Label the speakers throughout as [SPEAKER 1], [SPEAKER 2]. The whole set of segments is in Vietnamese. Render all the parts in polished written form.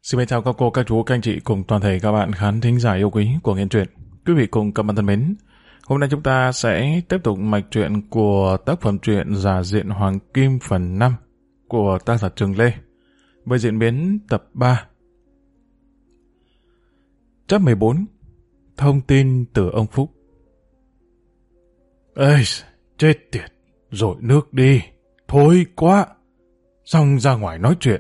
[SPEAKER 1] Xin chào các cô, các chú, các anh chị cùng toàn thể các bạn khán thính giả yêu quý của Nghiện Truyện. Quý vị cùng các bạn thân mến, hôm nay chúng ta sẽ tiếp tục mạch truyện của tác phẩm truyện Giả Diện Hoàng Kim phần 5 của tác giả Trường Lê với diễn biến tập 3. Chap 14. Thông tin từ ông Phúc. Ê, chết tiệt, dội nước đi, thôi quá, xong ra ngoài nói chuyện.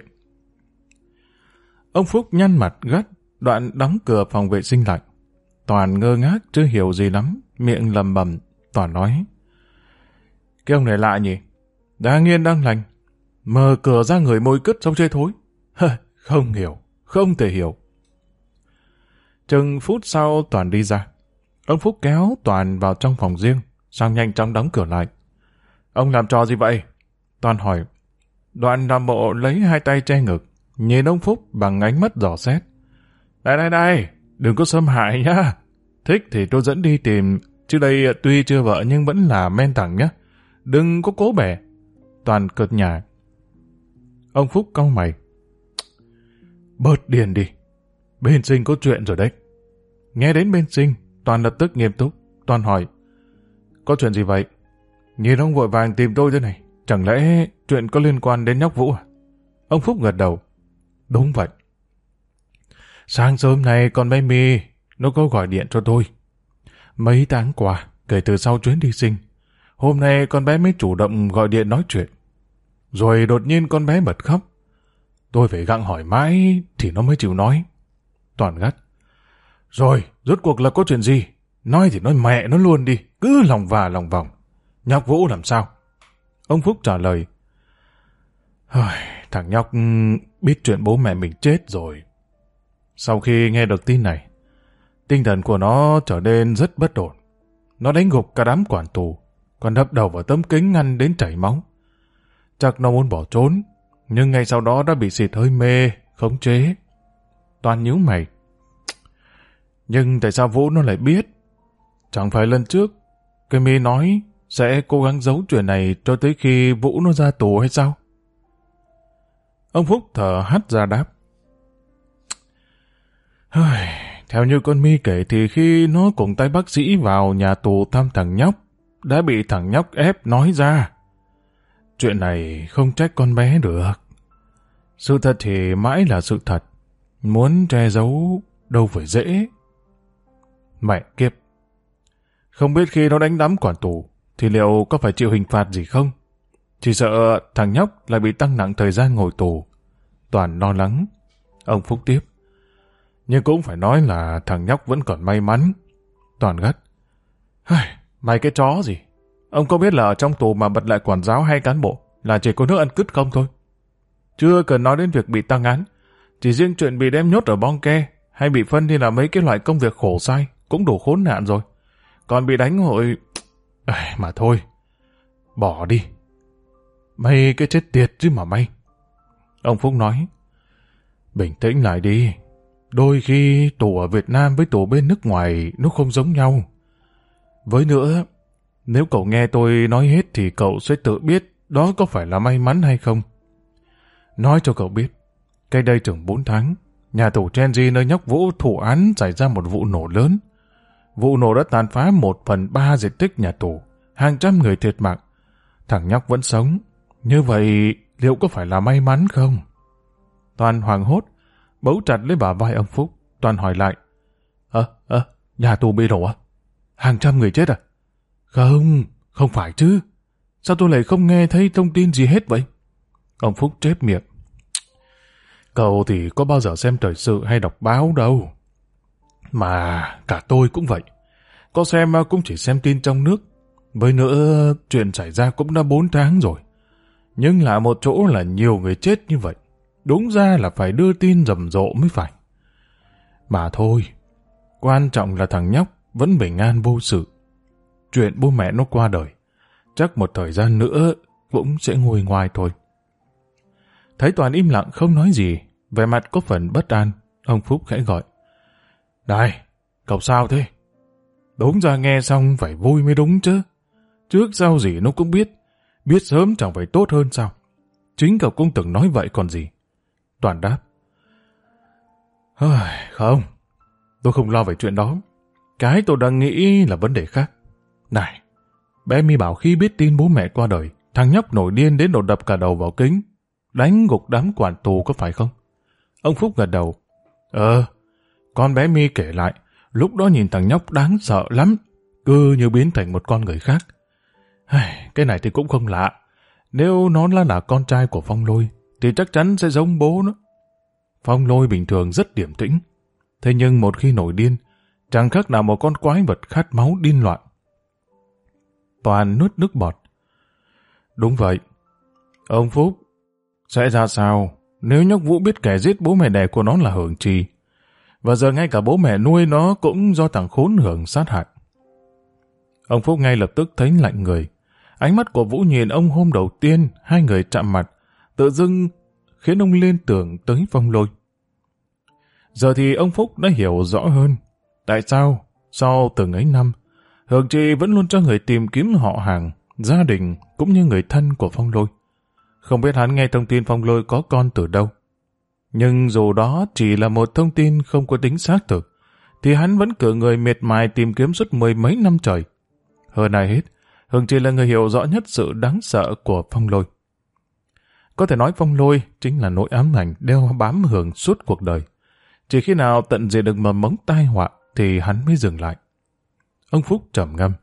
[SPEAKER 1] Ông Phúc nhăn mặt gắt, đoạn đóng cửa phòng vệ sinh lại. Toàn ngơ ngác chưa hiểu gì lắm, miệng lầm bầm. Toàn nói: Cái ông này lạ nhỉ, đang yên đang lành, mở cửa ra người môi cứt xong chơi thối. Không hiểu, không thể hiểu. Chừng phút sau Toàn đi ra. Ông Phúc kéo Toàn vào trong phòng riêng, xong nhanh chóng đóng cửa lại. Ông làm trò gì vậy? Toàn hỏi. Đoạn làm bộ lấy hai tay che ngực, nhìn ông Phúc bằng ánh mắt dò xét. Đây, đừng có xâm hại nhá. Thích thì tôi dẫn đi tìm, chứ đây tuy chưa vợ nhưng vẫn là men thẳng nhá. Đừng có cố bẻ. Toàn cợt nhả. Ông Phúc cau mày. Bớt điên đi, bên Sinh có chuyện rồi đấy. Nghe đến bên Sinh, Toàn lập tức nghiêm túc. Toàn hỏi: Có chuyện gì vậy? Nhìn ông vội vàng tìm tôi thế này, chẳng lẽ chuyện có liên quan đến nhóc Vũ à? Ông Phúc gật đầu. Đúng vậy. Sáng sớm này con bé My nó có gọi điện cho tôi. Mấy tháng qua, kể từ sau chuyến đi Sinh, hôm nay con bé mới chủ động gọi điện nói chuyện. Rồi đột nhiên con bé bật khóc. Tôi phải gặng hỏi mãi thì nó mới chịu nói. Toàn gắt. Rồi, rốt cuộc là có chuyện gì? Nói thì nói mẹ nó luôn đi, cứ lòng lòng vòng. Nhóc Vũ làm sao? Ông Phúc trả lời. Thằng nhóc biết chuyện bố mẹ mình chết rồi. Sau khi nghe được tin này, tinh thần của nó trở nên rất bất ổn. Nó đánh gục cả đám quản tù, còn đập đầu vào tấm kính ngăn đến chảy máu. Chắc nó muốn bỏ trốn, nhưng ngay sau đó đã bị xịt hơi mê, khống chế. Toàn nhíu mày. Nhưng tại sao Vũ nó lại biết? Chẳng phải lần trước cái My nói sẽ cố gắng giấu chuyện này cho tới khi Vũ nó ra tù hay sao? Ông Phúc thở hắt ra đáp. Theo như con My kể thì khi nó cùng tay bác sĩ vào nhà tù thăm thằng nhóc, đã bị thằng nhóc ép nói ra. Chuyện này không trách con bé được. Sự thật thì mãi là sự thật. Muốn che giấu đâu phải dễ. Mẹ kiếp. Không biết khi nó đánh đấm quản tù thì liệu có phải chịu hình phạt gì không? Chỉ sợ thằng nhóc lại bị tăng nặng thời gian ngồi tù. Toàn lo lắng. Ông Phúc tiếp. Nhưng cũng phải nói là thằng nhóc vẫn còn may mắn. Toàn gắt. Mày cái chó gì? Ông có biết là ở trong tù mà bật lại quản giáo hay cán bộ là chỉ có nước ăn cứt không thôi? Chưa cần nói đến việc bị tăng án. Chỉ riêng chuyện bị đem nhốt ở bong ke hay bị phân đi là mấy cái loại công việc khổ sai cũng đủ khốn nạn rồi. Còn bị đánh hội... mà thôi. Bỏ đi. Mày cái chết tiệt chứ mà mày. Ông Phúc nói. Bình tĩnh lại đi. Đôi khi tù ở Việt Nam với tù bên nước ngoài nó không giống nhau. Với nữa, nếu cậu nghe tôi nói hết thì cậu sẽ tự biết đó có phải là may mắn hay không. Nói cho cậu biết, cách đây chừng 4 tháng, nhà tù Chenji nơi nhóc Vũ thụ án xảy ra một vụ nổ lớn. Vụ nổ đã tàn phá 1/3 diện tích nhà tù, hàng trăm người thiệt mạng. Thằng nhóc vẫn sống. Như vậy, liệu có phải là may mắn không? Toàn hoảng hốt, bấu chặt lấy bả vai ông Phúc. Toàn hỏi lại. Nhà tù bị nổ à? Hàng trăm người chết à? Không phải chứ. Sao tôi lại không nghe thấy thông tin gì hết vậy? Ông Phúc chép miệng. Cậu thì có bao giờ xem thời sự hay đọc báo đâu. Mà cả tôi cũng vậy. Có xem cũng chỉ xem tin trong nước. Với nữa, chuyện xảy ra cũng đã 4 tháng rồi. Nhưng lạ một chỗ là nhiều người chết như vậy. Đúng ra là phải đưa tin rầm rộ mới phải. Mà thôi, quan trọng là thằng nhóc vẫn bình an vô sự. Chuyện bố mẹ nó qua đời, chắc một thời gian nữa cũng sẽ nguôi ngoai thôi. Thấy Toàn im lặng không nói gì, vẻ mặt có phần bất an, ông Phúc khẽ gọi. Này, cậu sao thế? Đúng ra nghe xong phải vui mới đúng chứ. Trước sau gì nó cũng biết sớm chẳng phải tốt hơn sao? Chính cậu cũng từng nói vậy còn gì. Toàn đáp. Không, tôi không lo về chuyện đó. Cái tôi đang nghĩ là vấn đề khác. Này, bé My bảo khi biết tin bố mẹ qua đời, thằng nhóc nổi điên đến độ đập cả đầu vào kính, đánh gục đám quản tù có phải không? Ông Phúc gật đầu. Con bé My kể lại, lúc đó nhìn thằng nhóc đáng sợ lắm, cứ như biến thành một con người khác. Cái này thì cũng không lạ. Nếu nó là con trai của Phong Lôi, thì chắc chắn sẽ giống bố nó. Phong Lôi bình thường rất điềm tĩnh. Thế nhưng một khi nổi điên, chẳng khác nào một con quái vật khát máu điên loạn. Toàn nuốt nước bọt. Đúng vậy. Ông Phúc, sẽ ra sao nếu nhóc Vũ biết kẻ giết bố mẹ đẻ của nó là Hưởng Trì? Và giờ ngay cả bố mẹ nuôi nó cũng do thằng khốn Hưởng sát hại. Ông Phúc ngay lập tức thấy lạnh người. Ánh mắt của Vũ nhìn ông hôm đầu tiên, hai người chạm mặt, tự dưng khiến ông liên tưởng tới Phong Lôi. Giờ thì ông Phúc đã hiểu rõ hơn tại sao sau từng ấy năm, Hưởng Trì vẫn luôn cho người tìm kiếm họ hàng, gia đình cũng như người thân của Phong Lôi. Không biết hắn nghe thông tin Phong Lôi có con từ đâu. Nhưng dù đó chỉ là một thông tin không có tính xác thực, thì hắn vẫn cử người miệt mài tìm kiếm suốt 10 mấy năm trời. Hơn ai hết, Hưởng Trì là người hiểu rõ nhất sự đáng sợ của Phong Lôi. Có thể nói Phong Lôi chính là nỗi ám ảnh đeo bám Hưởng suốt cuộc đời. Chỉ khi nào tận diệt được mầm mống tai họa thì hắn mới dừng lại. Ông Phúc trầm ngâm.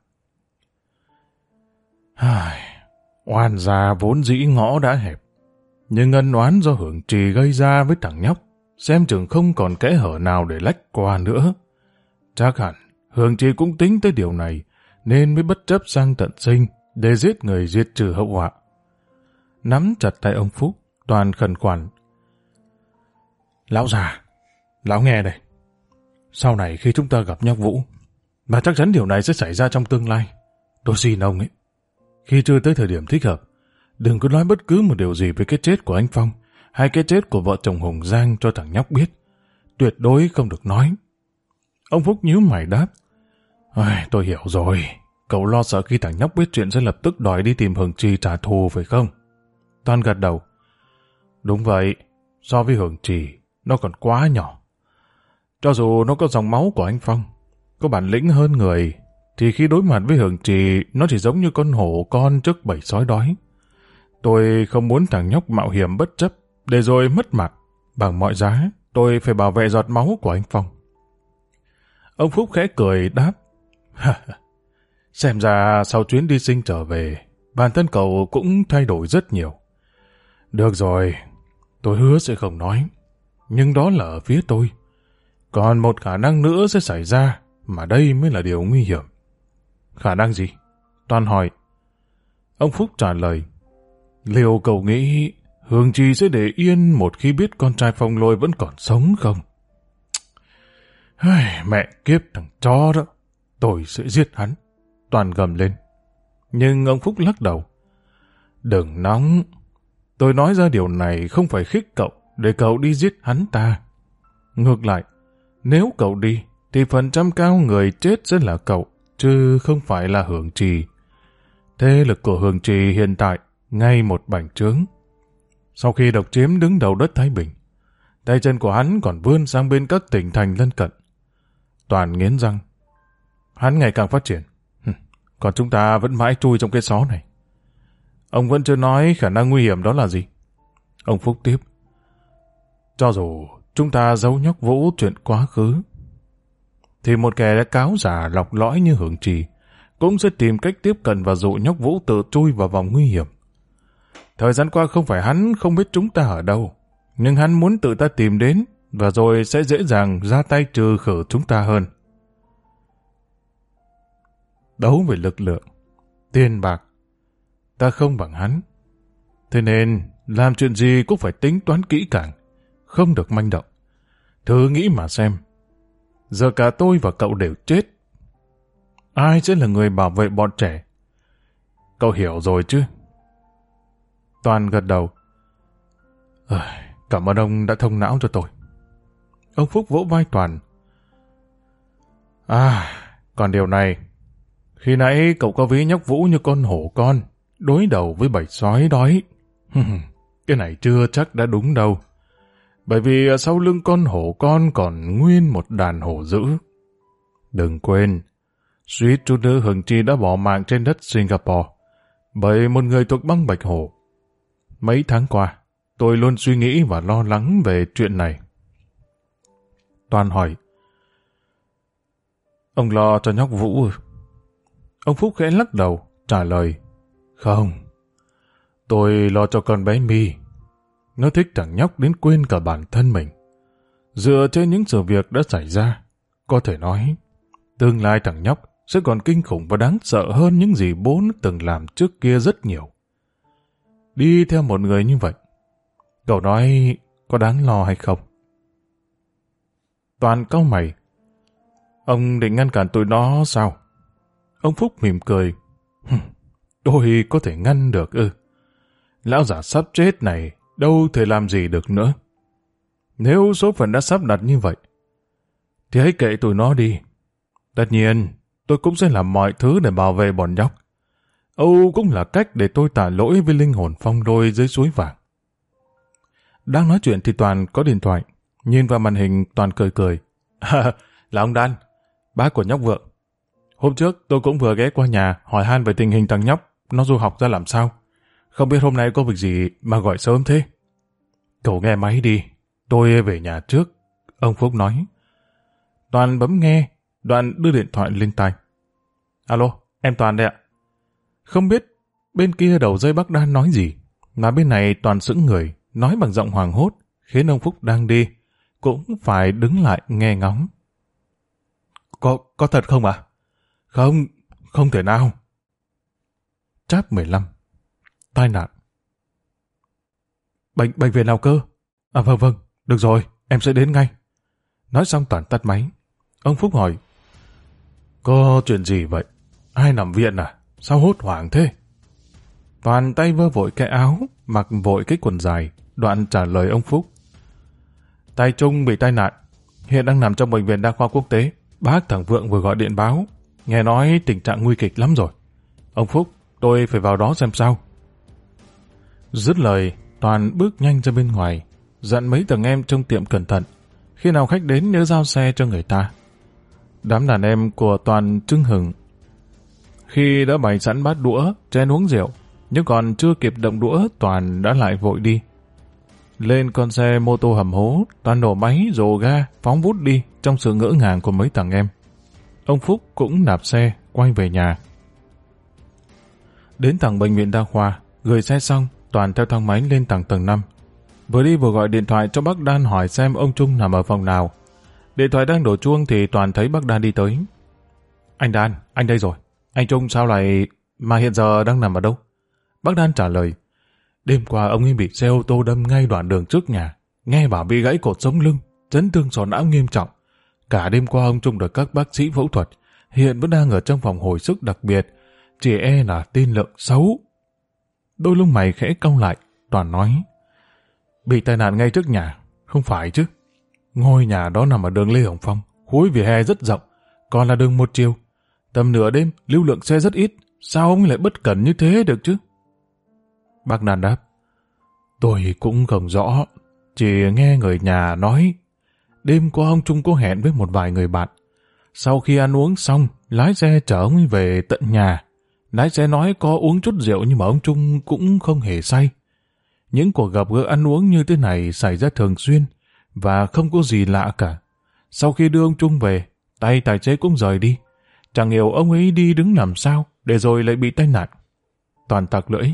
[SPEAKER 1] Oan gia vốn dĩ ngõ đã hẹp, nhưng ân oán do Hưởng Trì gây ra với thằng nhóc, xem chừng không còn kẽ hở nào để lách qua nữa. Chắc hẳn Hưởng Trì cũng tính tới điều này, nên mới bất chấp sang tận sinh để giết người diệt trừ hậu họa. Nắm chặt tay ông Phúc, Toàn khẩn khoản. Lão già, lão nghe đây. Sau này khi chúng ta gặp nhóc Vũ, mà chắc chắn điều này sẽ xảy ra trong tương lai, tôi xin ông ấy, khi chưa tới thời điểm thích hợp, đừng có nói bất cứ một điều gì về cái chết của anh Phong hay cái chết của vợ chồng Hùng Giang cho thằng nhóc biết. Tuyệt đối không được nói. Ông Phúc nhíu mày đáp. Tôi hiểu rồi. Cậu lo sợ khi thằng nhóc biết chuyện sẽ lập tức đòi đi tìm Hưởng Trì trả thù phải không? Toàn gật đầu. Đúng vậy. So với Hưởng Trì, nó còn quá nhỏ. Cho dù nó có dòng máu của anh Phong, có bản lĩnh hơn người, thì khi đối mặt với Hưởng Trì, nó chỉ giống như con hổ con trước bầy sói đói. Tôi không muốn thằng nhóc mạo hiểm bất chấp, để rồi mất mạng. Bằng mọi giá, tôi phải bảo vệ giọt máu của anh Phong. Ông Phúc khẽ cười đáp. Xem ra sau chuyến đi sinh trở về, bản thân cậu cũng thay đổi rất nhiều. Được rồi, tôi hứa sẽ không nói. Nhưng đó là ở phía tôi. Còn một khả năng nữa sẽ xảy ra, mà đây mới là điều nguy hiểm. Khả năng gì? Toàn hỏi. Ông Phúc trả lời. Liệu cậu nghĩ Hưởng Trì sẽ để yên một khi biết con trai Phong Lôi vẫn còn sống không? Mẹ kiếp thằng chó đó, tôi sẽ giết hắn. Toàn gầm lên. Nhưng ông Phúc lắc đầu. Đừng nóng. Tôi nói ra điều này không phải khích cậu để cậu đi giết hắn ta. Ngược lại, nếu cậu đi, thì phần trăm cao người chết sẽ là cậu, chứ không phải là Hưởng Trì. Thế lực của Hưởng Trì hiện tại ngay một bành trướng. Sau khi độc chiếm đứng đầu đất Thái Bình, tay chân của hắn còn vươn sang bên các tỉnh thành lân cận. Toàn nghiến răng. Hắn ngày càng phát triển, còn chúng ta vẫn mãi chui trong cái xó này. Ông vẫn chưa nói khả năng nguy hiểm đó là gì. Ông Phúc tiếp. Cho dù chúng ta giấu nhóc Vũ chuyện quá khứ, thì một kẻ đã cáo giả lọc lõi như Hưởng Trì cũng sẽ tìm cách tiếp cận và dụ nhóc Vũ tự chui vào vòng nguy hiểm. Thời gian qua không phải hắn không biết chúng ta ở đâu, nhưng hắn muốn tự ta tìm đến, và rồi sẽ dễ dàng ra tay trừ khử chúng ta hơn. Đấu về lực lượng, tiền bạc, ta không bằng hắn. Thế nên, làm chuyện gì cũng phải tính toán kỹ càng, không được manh động. Thử nghĩ mà xem, giờ cả tôi và cậu đều chết. Ai sẽ là người bảo vệ bọn trẻ? Cậu hiểu rồi chứ? Toàn gật đầu. Cảm ơn ông đã thông não cho tôi. Ông Phúc vỗ vai Toàn. Còn điều này, khi nãy cậu có ví nhóc Vũ như con hổ con, đối đầu với bầy sói đói. Cái này chưa chắc đã đúng đâu. Bởi vì sau lưng con hổ con còn nguyên một đàn hổ dữ. Đừng quên, suýt chút nữa Hường Chi đã bỏ mạng trên đất Singapore bởi một người thuộc băng Bạch Hổ. Mấy tháng qua, tôi luôn suy nghĩ và lo lắng về chuyện này. Toàn hỏi, ông lo cho nhóc Vũ ư? Ông Phúc khẽ lắc đầu, trả lời, không, tôi lo cho con bé My. Nó thích thằng nhóc đến quên cả bản thân mình. Dựa trên những sự việc đã xảy ra, có thể nói, tương lai thằng nhóc sẽ còn kinh khủng và đáng sợ hơn những gì bố nó từng làm trước kia rất nhiều. Đi theo một người như vậy, cậu nói có đáng lo hay không? Toàn cau mày. Ông định ngăn cản tụi nó sao? Ông Phúc mỉm cười. Tôi có thể ngăn được ư? Lão già sắp chết này đâu thể làm gì được nữa. Nếu số phận đã sắp đặt như vậy, thì hãy kệ tụi nó đi. Tất nhiên, tôi cũng sẽ làm mọi thứ để bảo vệ bọn nhóc. Âu cũng là cách để tôi tạ lỗi với linh hồn phong đôi dưới suối vàng. Đang nói chuyện thì Toàn có điện thoại. Nhìn vào màn hình Toàn cười cười. Là ông Đan, bác của nhóc Vượng. Hôm trước tôi cũng vừa ghé qua nhà hỏi han về tình hình thằng nhóc nó du học ra làm sao. Không biết hôm nay có việc gì mà gọi sớm thế. Cậu nghe máy đi, tôi về nhà trước, ông Phúc nói. Toàn bấm nghe, Đoạn đưa điện thoại lên tai. Alo, em Toàn đây ạ. Không biết bên kia đầu dây bác Đan nói gì, mà bên này Toàn sững người, nói bằng giọng hoảng hốt, khiến ông Phúc đang đi cũng phải đứng lại nghe ngóng. Có thật không ạ? Không, không thể nào. Chap 15. Tai nạn. Bệnh viện nào cơ? À vâng, được rồi, em sẽ đến ngay. Nói xong Toàn tắt máy. Ông Phúc hỏi, có chuyện gì vậy? Ai nằm viện à? Sao hốt hoảng thế? Toàn tay vơ vội cái áo, mặc vội cái quần dài, Đoạn trả lời ông Phúc. Tài Trung bị tai nạn, hiện đang nằm trong bệnh viện đa khoa quốc tế. Bác thằng Vượng vừa gọi điện báo, nghe nói tình trạng nguy kịch lắm rồi. Ông Phúc, tôi phải vào đó xem sao. Dứt lời, Toàn bước nhanh ra bên ngoài, dặn mấy thằng em trong tiệm cẩn thận, khi nào khách đến nhớ giao xe cho người ta. Đám đàn em của Toàn trưng hừng. Khi đã bày sẵn bát đũa, chén uống rượu, nhưng còn chưa kịp động đũa, Toàn đã lại vội đi. Lên con xe mô tô hầm hố, Toàn nổ máy, rồ ga, phóng vút đi trong sự ngỡ ngàng của mấy thằng em. Ông Phúc cũng đạp xe, quay về nhà. Đến thẳng bệnh viện đa khoa, gửi xe xong, Toàn theo thang máy lên tầng 5. Vừa đi vừa gọi điện thoại cho bác Đan hỏi xem ông Trung nằm ở phòng nào. Điện thoại đang đổ chuông thì Toàn thấy bác Đan đi tới. Anh Đan, anh đây rồi. Anh Trung sao lại... mà hiện giờ đang nằm ở đâu? Bác Đan trả lời. Đêm qua ông ấy bị xe ô tô đâm ngay đoạn đường trước nhà. Nghe bảo bị gãy cột sống lưng, chấn thương sọ não nghiêm trọng. Cả đêm qua ông Trung được các bác sĩ phẫu thuật. Hiện vẫn đang ở trong phòng hồi sức đặc biệt. Chỉ là tiên lượng xấu. Đôi lông mày khẽ cau lại. Toàn nói. Bị tai nạn ngay trước nhà. Không phải chứ. Ngôi nhà đó nằm ở đường Lê Hồng Phong. Khối vỉa hè rất rộng. Còn là đường một chiều. Tầm nửa đêm, lưu lượng xe rất ít. Sao ông lại bất cẩn như thế được chứ? Bác Đan đáp. Tôi cũng không rõ. Chỉ nghe người nhà nói. Đêm qua ông Trung có hẹn với một vài người bạn. Sau khi ăn uống xong, lái xe chở ông ấy về tận nhà. Lái xe nói có uống chút rượu nhưng mà ông Trung cũng không hề say. Những cuộc gặp gỡ ăn uống như thế này xảy ra thường xuyên và không có gì lạ cả. Sau khi đưa ông Trung về, tay tài xế cũng rời đi. Chẳng hiểu ông ấy đi đứng làm sao để rồi lại bị tai nạn. Toàn tặc lưỡi.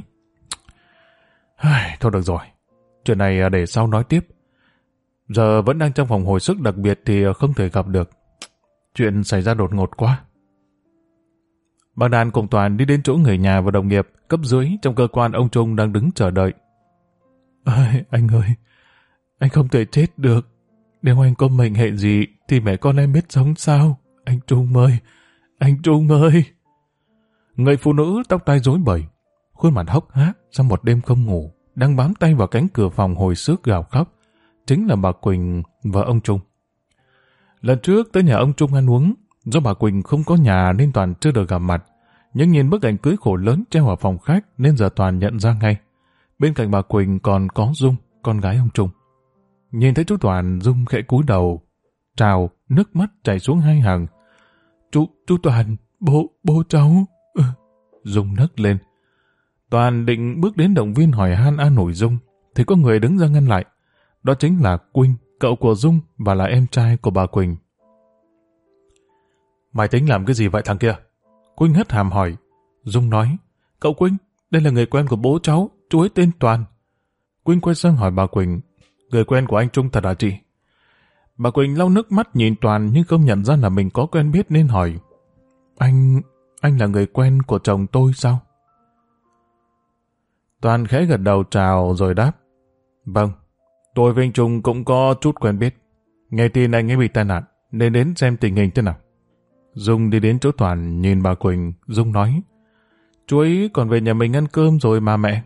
[SPEAKER 1] Thôi được rồi, chuyện này để sau nói tiếp. Giờ vẫn đang trong phòng hồi sức đặc biệt thì không thể gặp được. Chuyện xảy ra đột ngột quá. Bác Đan cùng Toàn đi đến chỗ người nhà và đồng nghiệp cấp dưới trong cơ quan ông Trung đang đứng chờ đợi. Anh ơi, anh không thể chết được. Nếu anh có mệnh hệ gì thì mẹ con em biết sống sao? Anh Trung ơi, anh Trung ơi. Người phụ nữ tóc tai rối bời, khuôn mặt hốc hác sau một đêm không ngủ, đang bám tay vào cánh cửa phòng hồi sức gào khóc, chính là bà Quỳnh, vợ ông Trung. Lần trước tới nhà ông Trung ăn uống, do bà Quỳnh không có nhà nên Toàn chưa được gặp mặt, nhưng nhìn bức ảnh cưới khổ lớn treo ở phòng khách nên giờ Toàn nhận ra ngay. Bên cạnh bà Quỳnh còn có Dung, con gái ông Trung. Nhìn thấy chú Toàn, Dung khẽ cúi đầu, trào, nước mắt chảy xuống hai hàng. Chú Toàn, bố cháu. Dung nấc lên. Toàn định bước đến động viên hỏi han an ủi Dung, thì có người đứng ra ngăn lại. Đó chính là Quynh, cậu của Dung và là em trai của bà Quỳnh. Mày tính làm cái gì vậy thằng kia? Quynh hất hàm hỏi. Dung nói, cậu Quynh, đây là người quen của bố cháu, chú ấy tên Toàn. Quynh quay sang hỏi bà Quỳnh, người quen của anh Trung thật hả chị? Bà Quỳnh lau nước mắt nhìn Toàn nhưng không nhận ra là mình có quen biết nên hỏi, anh là người quen của chồng tôi sao? Toàn khẽ gật đầu chào rồi đáp, vâng, tôi với anh Trung cũng có chút quen biết. Nghe tin anh ấy bị tai nạn nên đến xem tình hình thế nào. Dung đi đến chỗ Toàn nhìn bà Quỳnh. Dung nói, chú ấy còn về nhà mình ăn cơm rồi mà mẹ.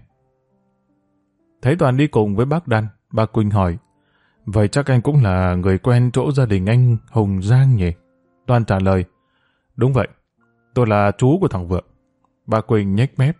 [SPEAKER 1] Thấy Toàn đi cùng với bác Đan, bà Quỳnh hỏi, vậy chắc anh cũng là người quen chỗ gia đình anh Hùng Giang nhỉ? Toàn trả lời, đúng vậy, tôi là chú của thằng Vượng. Bà Quỳnh nhếch mép,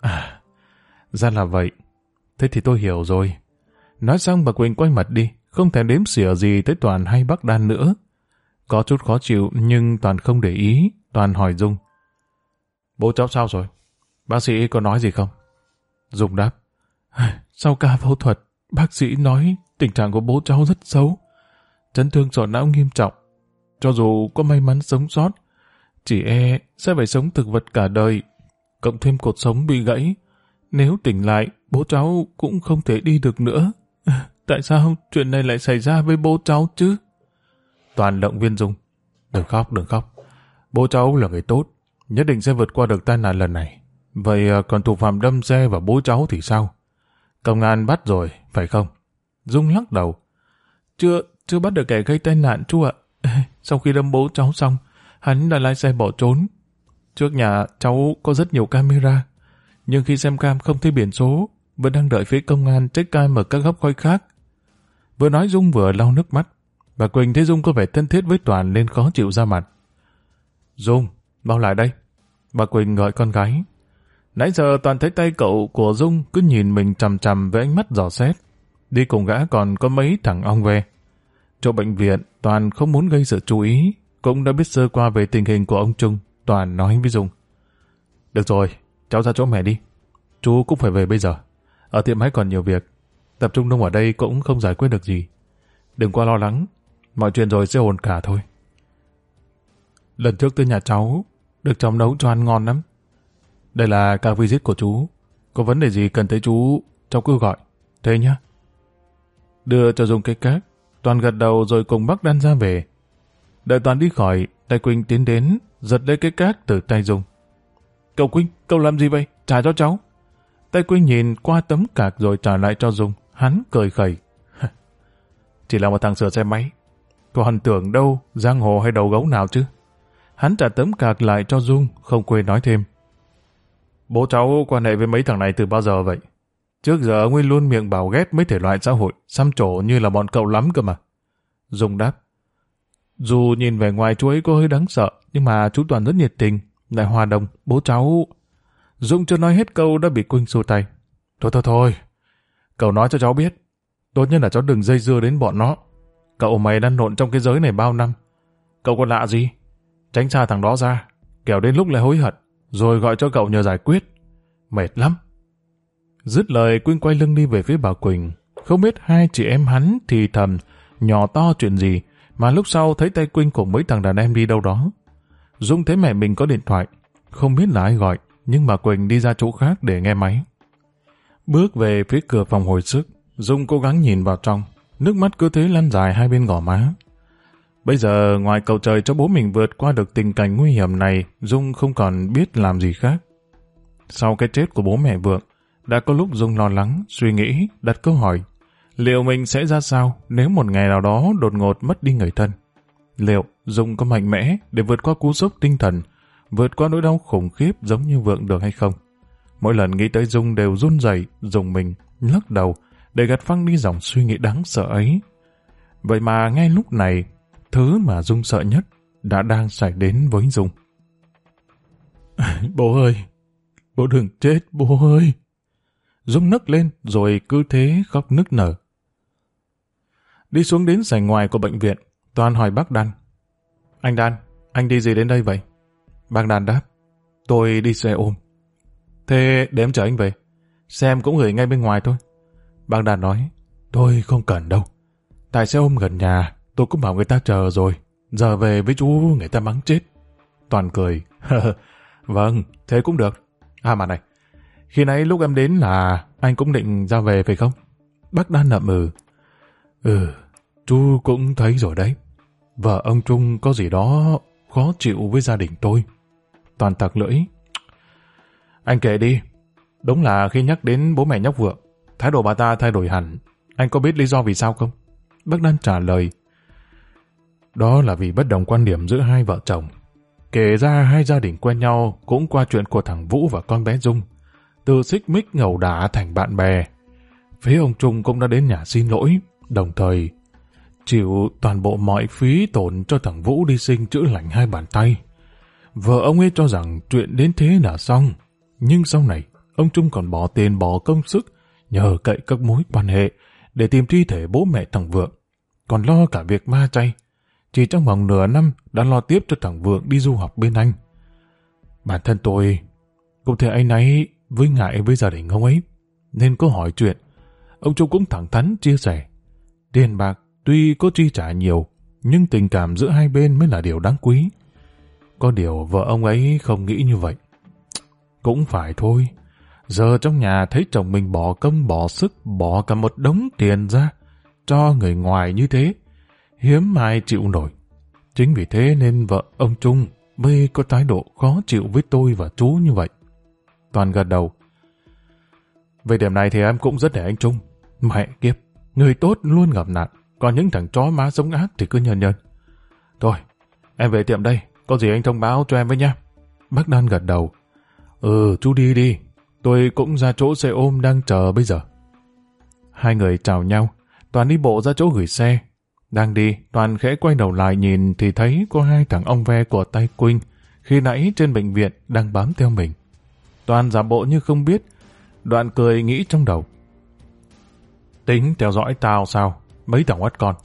[SPEAKER 1] ra là vậy, thế thì tôi hiểu rồi. Nói xong bà Quỳnh quay mặt đi, không thèm đếm xỉa gì tới Toàn hay bác Đan nữa. Có chút khó chịu nhưng Toàn không để ý. Toàn hỏi Dung, bố cháu sao rồi? Bác sĩ có nói gì không? Dung đáp, sau ca phẫu thuật, bác sĩ nói tình trạng của bố cháu rất xấu. Chấn thương sọ não nghiêm trọng. Cho dù có may mắn sống sót, chỉ sẽ phải sống thực vật cả đời. Cộng thêm cột sống bị gãy. Nếu tỉnh lại, bố cháu cũng không thể đi được nữa. Tại sao chuyện này lại xảy ra với bố cháu chứ? Toàn động viên Dung, đừng khóc, đừng khóc. Bố cháu là người tốt, nhất định sẽ vượt qua được tai nạn lần này. Vậy còn thủ phạm đâm xe vào bố cháu thì sao? Công an bắt rồi, phải không? Dung lắc đầu. Chưa bắt được kẻ gây tai nạn chú ạ. Sau khi đâm bố cháu xong, hắn đã lái xe bỏ trốn. Trước nhà cháu có rất nhiều camera, nhưng khi xem cam không thấy biển số, vẫn đang đợi phía công an check cam ở các góc quay khác. Vừa nói Dung vừa lau nước mắt. Bà Quỳnh thấy Dung có vẻ thân thiết với Toàn nên khó chịu ra mặt. Dung, mau lại đây. Bà Quỳnh gọi con gái. Nãy giờ Toàn thấy tay cậu của Dung cứ nhìn mình chằm chằm với ánh mắt dò xét. Đi cùng gã còn có mấy thằng ong ve. Chỗ bệnh viện, Toàn không muốn gây sự chú ý, cũng đã biết sơ qua về tình hình của ông Trung. Toàn nói với Dung, được rồi, cháu ra chỗ mẹ đi. Chú cũng phải về bây giờ. Ở tiệm máy còn nhiều việc. Tập trung đông ở đây cũng không giải quyết được gì. Đừng quá lo lắng. Mọi chuyện rồi sẽ ổn cả thôi. Lần trước tới nhà cháu, được cháu nấu cho ăn ngon lắm. Đây là ca visit của chú. Có vấn đề gì cần tới chú, cháu cứ gọi. Thế nhá. Đưa cho Dung cái cát. Toàn gật đầu rồi cùng bác Đan ra về. Đợi Toàn đi khỏi, tay Quynh tiến đến, giật lấy cái cát từ tay Dung. Cậu Quynh, cậu làm gì vậy? Trả cho cháu. Tay Quynh nhìn qua tấm cạc rồi trả lại cho Dung. Hắn cười khẩy. Chỉ là một thằng sửa xe máy. Còn tưởng đâu giang hồ hay đầu gấu nào chứ. Hắn trả tấm cạc lại cho Dung, không quên nói thêm. Bố cháu quan hệ với mấy thằng này từ bao giờ vậy? Trước giờ ông ấy luôn miệng bảo ghét mấy thể loại xã hội, xăm trổ như là bọn cậu lắm cơ mà. Dung đáp. Dù nhìn vẻ ngoài chú ấy có hơi đáng sợ, nhưng mà chú Toàn rất nhiệt tình, lại hòa đồng, bố cháu... Dung chưa nói hết câu đã bị Quynh xua tay. Thôi, cậu nói cho cháu biết. Tốt nhất là cháu đừng dây dưa đến bọn nó. Cậu mày đang nộn trong cái giới này bao năm. Cậu còn lạ gì? Tránh xa thằng đó ra, kẻo đến lúc lại hối hận, rồi gọi cho cậu nhờ giải quyết. Mệt lắm. Dứt lời, Quynh quay lưng đi về phía bà Quỳnh. Không biết hai chị em hắn thì thầm, nhỏ to chuyện gì, mà lúc sau thấy tay Quynh cùng mấy thằng đàn em đi đâu đó. Dung thấy mẹ mình có điện thoại, không biết là ai gọi, nhưng bà Quỳnh đi ra chỗ khác để nghe máy. Bước về phía cửa phòng hồi sức, Dung cố gắng nhìn vào trong, nước mắt cứ thế lăn dài hai bên gò má. Bây giờ ngoài cầu trời cho bố mình vượt qua được tình cảnh nguy hiểm này, Dung không còn biết làm gì khác. Sau cái chết của bố mẹ Vượng, đã có lúc Dung lo lắng, suy nghĩ, đặt câu hỏi, liệu mình sẽ ra sao nếu một ngày nào đó đột ngột mất đi người thân? Liệu Dung có mạnh mẽ để vượt qua cú sốc tinh thần, vượt qua nỗi đau khủng khiếp giống như Vượng được hay không? Mỗi lần nghĩ tới Dung đều run rẩy, rùng mình, lắc đầu để gạt phăng đi dòng suy nghĩ đáng sợ ấy. Vậy mà ngay lúc này, thứ mà Dung sợ nhất đã đang xảy đến với Dung. Bố ơi! Bố đừng chết, bố ơi! Dung nấc lên rồi cứ thế khóc nức nở. Đi xuống đến sảnh ngoài của bệnh viện, Toàn hỏi bác Đan. Anh Đan, anh đi gì đến đây vậy? Bác Đan đáp. Tôi đi xe ôm. Thế để em chở anh về. Xe em cũng gửi ngay bên ngoài thôi. Bác Đan nói. Tôi không cần đâu. Tại xe ôm gần nhà, tôi cũng bảo người ta chờ rồi. Giờ về với chú người ta mắng chết. Toàn cười. Vâng, thế cũng được. À mà này, khi nãy lúc em đến là anh cũng định ra về phải không? Bác Đan nậm ừ. Chú cũng thấy rồi đấy. Vợ ông Trung có gì đó khó chịu với gia đình tôi. Toàn tặc lưỡi. Anh kể đi. Đúng là khi nhắc đến bố mẹ nhóc Vượng, thái độ bà ta thay đổi hẳn. Anh có biết lý do vì sao không? Bác Đan trả lời. Đó là vì bất đồng quan điểm giữa hai vợ chồng. Kể ra hai gia đình quen nhau cũng qua chuyện của thằng Vũ và con bé Dung. Từ xích mích ngầu đá thành bạn bè. Phía ông Trung cũng đã đến nhà xin lỗi, đồng thời chịu toàn bộ mọi phí tổn cho thằng Vũ đi sinh chữa lành hai bàn tay. Vợ ông ấy cho rằng chuyện đến thế là xong. Nhưng sau này, ông Trung còn bỏ tiền bỏ công sức nhờ cậy các mối quan hệ để tìm thi thể bố mẹ thằng Vượng. Còn lo cả việc ma chay. Chỉ trong vòng nửa năm đã lo tiếp cho thằng Vượng đi du học bên Anh. Bản thân tôi cũng thấy áy náy với ngại với gia đình ông ấy, nên có hỏi chuyện. Ông Trung cũng thẳng thắn chia sẻ. Tiền bạc tuy có chi trả nhiều, nhưng tình cảm giữa hai bên mới là điều đáng quý. Có điều vợ ông ấy không nghĩ như vậy. Cũng phải thôi. Giờ trong nhà thấy chồng mình bỏ công bỏ sức, bỏ cả một đống tiền ra cho người ngoài như thế, hiếm ai chịu nổi. Chính vì thế nên vợ ông Trung mới có thái độ khó chịu với tôi và chú như vậy. Toàn gật đầu. Về điểm này thì em cũng rất để anh Trung. Mẹ kiếp, người tốt luôn gặp nạn, còn những thằng chó má sống ác thì cứ nhơn nhơn. Thôi, em về tiệm đây, có gì anh thông báo cho em với nha. Bác Đan gật đầu. Chú đi đi, tôi cũng ra chỗ xe ôm đang chờ bây giờ. Hai người chào nhau, Toàn đi bộ ra chỗ gửi xe. Đang đi, Toàn khẽ quay đầu lại nhìn thì thấy có hai thằng ong ve của tay Quynh khi nãy trên bệnh viện đang bám theo mình. Toàn giả bộ như không biết, Đoạn cười nghĩ trong đầu. Tính theo dõi tao sao? Mấy thằng oắt con.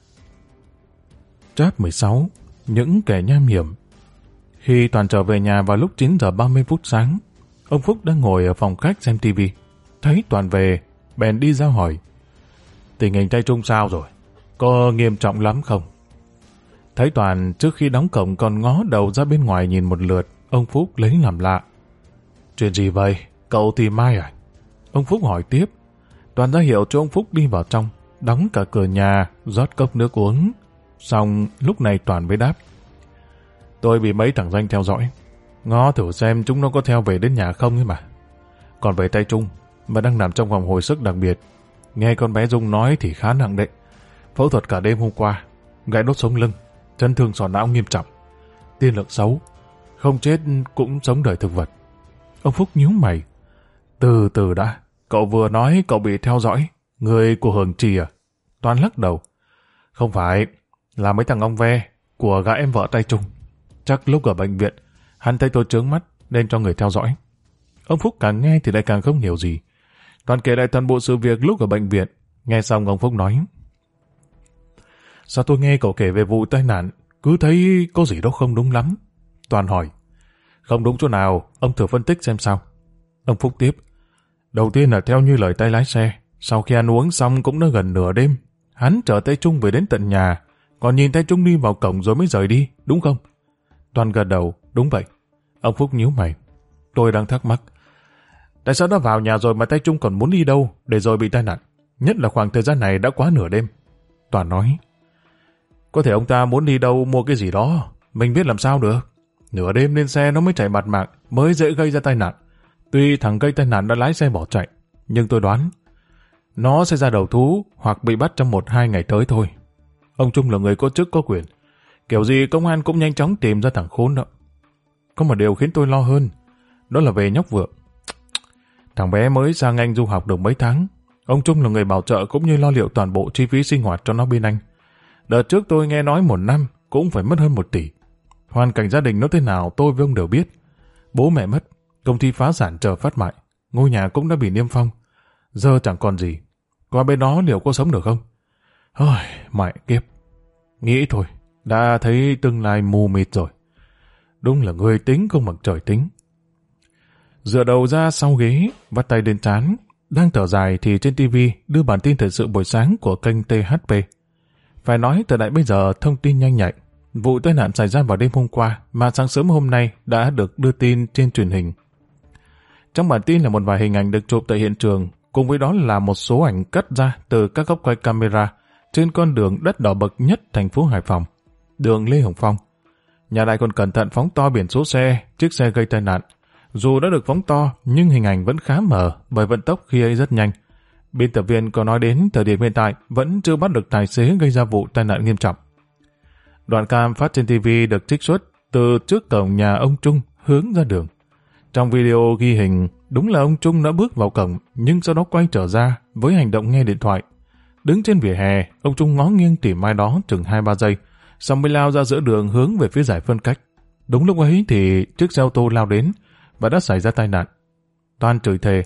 [SPEAKER 1] Chap 16. Những kẻ nham hiểm. Khi Toàn trở về nhà vào lúc 9 giờ 30 phút sáng, ông Phúc đang ngồi ở phòng khách xem tivi. Thấy Toàn về, bèn đi ra hỏi. Tình hình tay Trung sao rồi? Có nghiêm trọng lắm không? Thấy Toàn trước khi đóng cổng còn ngó đầu ra bên ngoài nhìn một lượt, ông Phúc lấy làm lạ. Chuyện gì vậy? Cậu tìm Mai à? Ông Phúc hỏi tiếp. Toàn ra hiệu cho ông Phúc đi vào trong, đóng cả cửa nhà, rót cốc nước uống. Xong lúc này Toàn mới đáp. Tôi bị mấy thằng danh theo dõi. Ngó thử xem chúng nó có theo về đến nhà không ấy mà. Còn về tay Trung, mà đang nằm trong vòng hồi sức đặc biệt. Nghe con bé Dung nói thì khá nặng đấy. Phẫu thuật cả đêm hôm qua, gãy đốt sống lưng, chấn thương sọ não nghiêm trọng. Tiên lượng xấu, không chết cũng sống đời thực vật. Ông Phúc nhíu mày. Từ từ đã, cậu vừa nói cậu bị theo dõi, người của Hường Trì à? Toàn lắc đầu. Không phải, là mấy thằng ong ve của gã em vợ tay Trung. Chắc lúc ở bệnh viện, hắn thấy tôi trướng mắt nên cho người theo dõi. Ông Phúc càng nghe thì lại càng không hiểu gì. Toàn kể lại toàn bộ sự việc lúc ở bệnh viện. Nghe xong ông Phúc nói. Sao tôi nghe cậu kể về vụ tai nạn, cứ thấy có gì đó không đúng lắm. Toàn hỏi. Không đúng chỗ nào, ông thử phân tích xem sao. Ông Phúc tiếp. Đầu tiên là theo như lời tay lái xe. Sau khi ăn uống xong cũng đã gần nửa đêm. Hắn chở tay Trung về đến tận nhà. Còn nhìn tay Trung đi vào cổng rồi mới rời đi, đúng không? Toàn gật đầu, đúng vậy. Ông Phúc nhíu mày. Tôi đang thắc mắc. Tại sao đã vào nhà rồi mà tay Trung còn muốn đi đâu để rồi bị tai nạn? Nhất là khoảng thời gian này đã quá nửa đêm. Toàn nói. Có thể ông ta muốn đi đâu mua cái gì đó. Mình biết làm sao được. Nửa đêm lên xe nó mới chạy mặt mạng, mới dễ gây ra tai nạn. Tuy thằng gây tai nạn đã lái xe bỏ chạy, nhưng tôi đoán nó sẽ ra đầu thú hoặc bị bắt trong 1-2 ngày tới thôi. Ông Trung là người có chức có quyền. Kiểu gì công an cũng nhanh chóng tìm ra thằng khốn đó. Có một điều khiến tôi lo hơn, đó là về nhóc Vượng. Thằng bé mới sang Anh du học được mấy tháng. Ông Trung là người bảo trợ cũng như lo liệu toàn bộ chi phí sinh hoạt cho nó bên Anh. Đợt trước tôi nghe nói 1 năm cũng phải mất hơn 1 tỷ. Hoàn cảnh gia đình nó thế nào tôi với ông đều biết. Bố mẹ mất, công ty phá sản chờ phát mại, ngôi nhà cũng đã bị niêm phong. Giờ chẳng còn gì. Qua bên đó liệu có sống được không? Ôi, mẹ kiếp. Nghĩ thôi, đã thấy tương lai mù mịt rồi. Đúng là người tính không bằng trời tính. Dựa đầu ra sau ghế, vắt tay lên trán, đang thở dài thì trên TV đưa bản tin thời sự buổi sáng của kênh THP. Phải nói từ đại bây giờ thông tin nhanh nhạy. Vụ tai nạn xảy ra vào đêm hôm qua mà sáng sớm hôm nay đã được đưa tin trên truyền hình. Trong bản tin là một vài hình ảnh được chụp tại hiện trường, cùng với đó là một số ảnh cắt ra từ các góc quay camera trên con đường đất đỏ bậc nhất thành phố Hải Phòng, đường Lê Hồng Phong. Nhà đài còn cẩn thận phóng to biển số xe, chiếc xe gây tai nạn. Dù đã được phóng to, nhưng hình ảnh vẫn khá mờ bởi vận tốc khi ấy rất nhanh. Biên tập viên có nói đến thời điểm hiện tại vẫn chưa bắt được tài xế gây ra vụ tai nạn nghiêm trọng. Đoạn cam phát trên TV được trích xuất từ trước cổng nhà ông Trung hướng ra đường. Trong video ghi hình, đúng là ông Trung đã bước vào cổng, nhưng sau đó quay trở ra với hành động nghe điện thoại. Đứng trên vỉa hè, ông Trung ngó nghiêng tìm ai đó chừng 2-3 giây, xong mới lao ra giữa đường hướng về phía giải phân cách. Đúng lúc ấy thì chiếc xe ô tô lao đến và đã xảy ra tai nạn. Toàn chửi thề.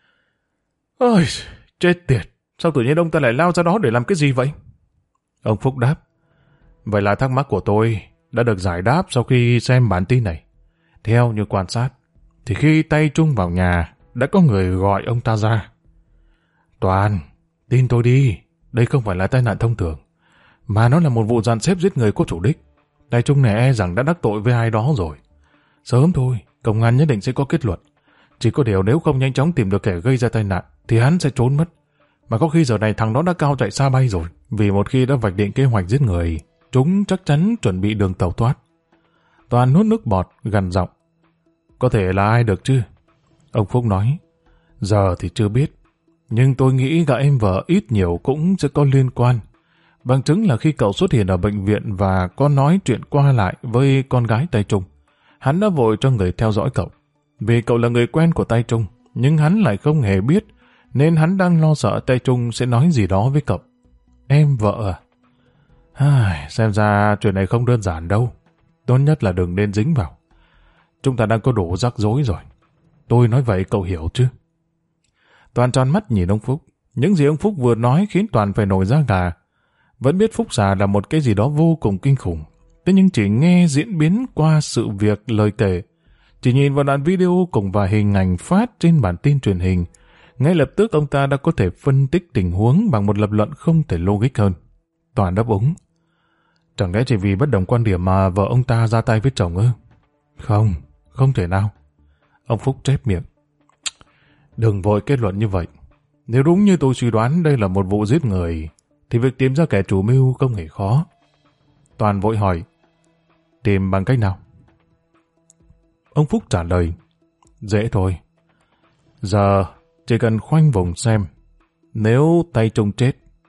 [SPEAKER 1] Ôi, chết tiệt, sao tự nhiên ông ta lại lao ra đó để làm cái gì vậy? Ông Phúc đáp. Vậy là thắc mắc của tôi đã được giải đáp sau khi xem bản tin này. Theo như quan sát, thì khi tay Trung vào nhà, đã có người gọi ông ta ra. Toàn, tin tôi đi, đây không phải là tai nạn thông thường, mà nó là một vụ dàn xếp giết người có chủ đích. Tay Trung này e rằng đã đắc tội với ai đó rồi. Sớm thôi, công an nhất định sẽ có kết luận. Chỉ có điều nếu không nhanh chóng tìm được kẻ gây ra tai nạn, thì hắn sẽ trốn mất. Mà có khi giờ này thằng đó đã cao chạy xa bay rồi, vì một khi đã vạch định kế hoạch giết người, chúng chắc chắn chuẩn bị đường tàu thoát. Toàn nuốt nước bọt, gằn giọng. Có thể là ai được chứ? Ông Phúc nói. Giờ thì chưa biết, nhưng tôi nghĩ gã em vợ ít nhiều cũng sẽ có liên quan. Bằng chứng là khi cậu xuất hiện ở bệnh viện và có nói chuyện qua lại với con gái Tay Trung, hắn đã vội cho người theo dõi cậu. Vì cậu là người quen của Tay Trung, nhưng hắn lại không hề biết, nên hắn đang lo sợ Tay Trung sẽ nói gì đó với cậu. Em vợ à? Xem ra chuyện này không đơn giản đâu. Tốt nhất là đừng nên dính vào. Chúng ta đang có đủ rắc rối rồi. Tôi nói vậy cậu hiểu chứ? Toàn tròn mắt nhìn ông Phúc. Những gì ông Phúc vừa nói khiến Toàn phải nổi da gà. Vẫn biết Phúc già là một cái gì đó vô cùng kinh khủng. Thế nhưng chỉ nghe diễn biến qua sự việc lời kể, chỉ nhìn vào đoạn video cùng vài hình ảnh phát trên bản tin truyền hình, ngay lập tức ông ta đã có thể phân tích tình huống bằng một lập luận không thể logic hơn. Toàn đáp ứng. Chẳng lẽ chỉ vì bất đồng quan điểm mà vợ ông ta ra tay với chồng ư? Không, không thể nào. Ông Phúc chép miệng. Đừng vội kết luận như vậy. Nếu đúng như tôi suy đoán đây là một vụ giết người, thì việc tìm ra kẻ chủ mưu không hề khó. Toàn vội hỏi. Tìm bằng cách nào? Ông Phúc trả lời. Dễ thôi. Giờ chỉ cần khoanh vùng xem, nếu Tay Trung chết,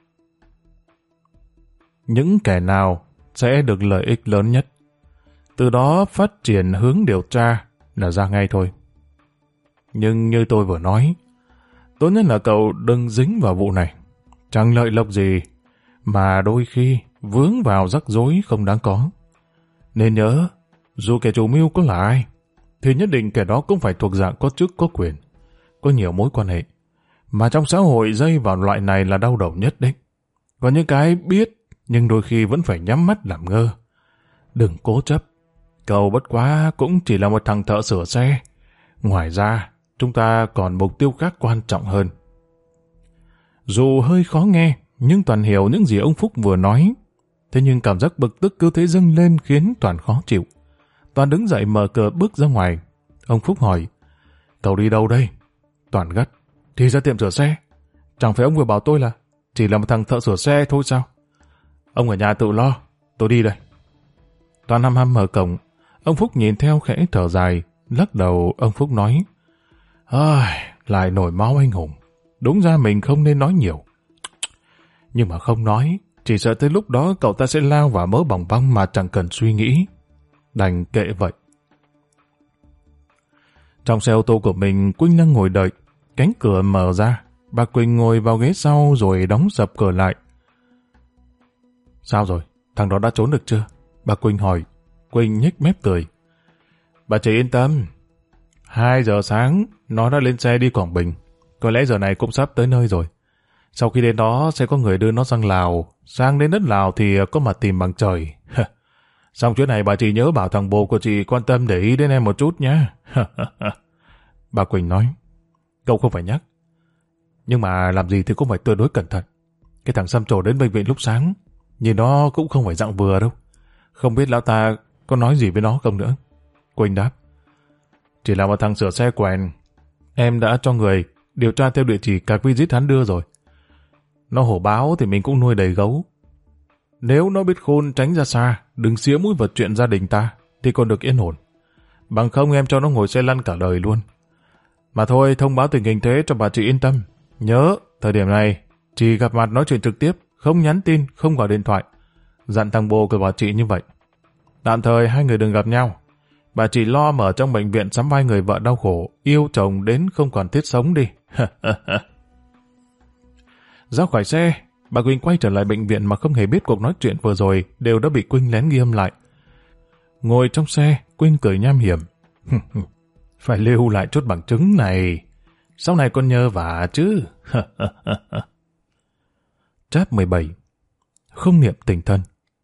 [SPEAKER 1] những kẻ nào sẽ được lợi ích lớn nhất. Từ đó phát triển hướng điều tra là ra ngay thôi. Nhưng như tôi vừa nói, tốt nhất là cậu đừng dính vào vụ này. Chẳng lợi lộc gì, mà đôi khi vướng vào rắc rối không đáng có. Nên nhớ, dù kẻ chủ mưu có là ai, thì nhất định kẻ đó cũng phải thuộc dạng có chức có quyền, có nhiều mối quan hệ. Mà trong xã hội dây vào loại này là đau đầu nhất đấy. Có những cái biết, nhưng đôi khi vẫn phải nhắm mắt làm ngơ. Đừng cố chấp. Cậu bất quá cũng chỉ là một thằng thợ sửa xe. Ngoài ra, chúng ta còn mục tiêu khác quan trọng hơn. Dù hơi khó nghe, nhưng Toàn hiểu những gì ông Phúc vừa nói. Thế nhưng cảm giác bực tức cứ thế dâng lên khiến Toàn khó chịu. Toàn đứng dậy mở cửa bước ra ngoài. Ông Phúc hỏi, cậu đi đâu đây? Toàn gắt, thì ra tiệm sửa xe. Chẳng phải ông vừa bảo tôi là chỉ là một thằng thợ sửa xe thôi sao? Ông ở nhà tự lo, tôi đi đây. Toàn hăm hăm mở cổng. Ông Phúc nhìn theo khẽ thở dài. Lắc đầu ông Phúc nói, lại nổi máu anh hùng. Đúng ra mình không nên nói nhiều. Nhưng mà không nói, chỉ sợ tới lúc đó cậu ta sẽ lao vào mớ bòng bong mà chẳng cần suy nghĩ. Đành kệ vậy. Trong xe ô tô của mình, Quỳnh đang ngồi đợi. Cánh cửa mở ra, bà Quỳnh ngồi vào ghế sau rồi đóng sập cửa lại. Sao rồi? Thằng đó đã trốn được chưa? Bà Quỳnh hỏi. Quỳnh nhếch mép cười. Bà chỉ yên tâm. 2 giờ sáng, nó đã lên xe đi Quảng Bình. Có lẽ giờ này cũng sắp tới nơi rồi. Sau khi đến đó sẽ có người đưa nó sang Lào, sang đến đất Lào thì có mà tìm bằng trời. Xong chuyện này bà chị nhớ bảo thằng bồ của chị quan tâm để ý đến em một chút nhé. Bà Quỳnh nói, cậu không phải nhắc. Nhưng mà làm gì thì cũng phải tương đối cẩn thận. Cái thằng xăm trổ đến bệnh viện lúc sáng, nhìn nó cũng không phải dạng vừa đâu. Không biết lão ta có nói gì với nó không nữa. Quỳnh đáp, chỉ là một thằng sửa xe quèn. Em đã cho người điều tra theo địa chỉ các visit hắn đưa rồi. Nó hổ báo thì mình cũng nuôi đầy gấu. Nếu nó biết khôn tránh ra xa, đừng xía mũi vào chuyện gia đình ta, thì còn được yên ổn. Bằng không em cho nó ngồi xe lăn cả đời luôn. Mà thôi, thông báo tình hình thế cho bà chị yên tâm. Nhớ, thời điểm này, chỉ gặp mặt nói chuyện trực tiếp, không nhắn tin, không gọi điện thoại. Dặn thằng bồ của bà chị như vậy. Tạm thời hai người đừng gặp nhau. Bà chị lo mở trong bệnh viện sắm vai người vợ đau khổ, yêu chồng đến không còn thiết sống đi. Ra khỏi xe, bà Quỳnh quay trở lại bệnh viện mà không hề biết cuộc nói chuyện vừa rồi đều đã bị Quỳnh lén ghi âm lại. Ngồi trong xe, Quỳnh cười nham hiểm. Phải lưu lại chút bằng chứng này. Sau này con nhờ vả chứ. Chap 17. Không niệm tình thân.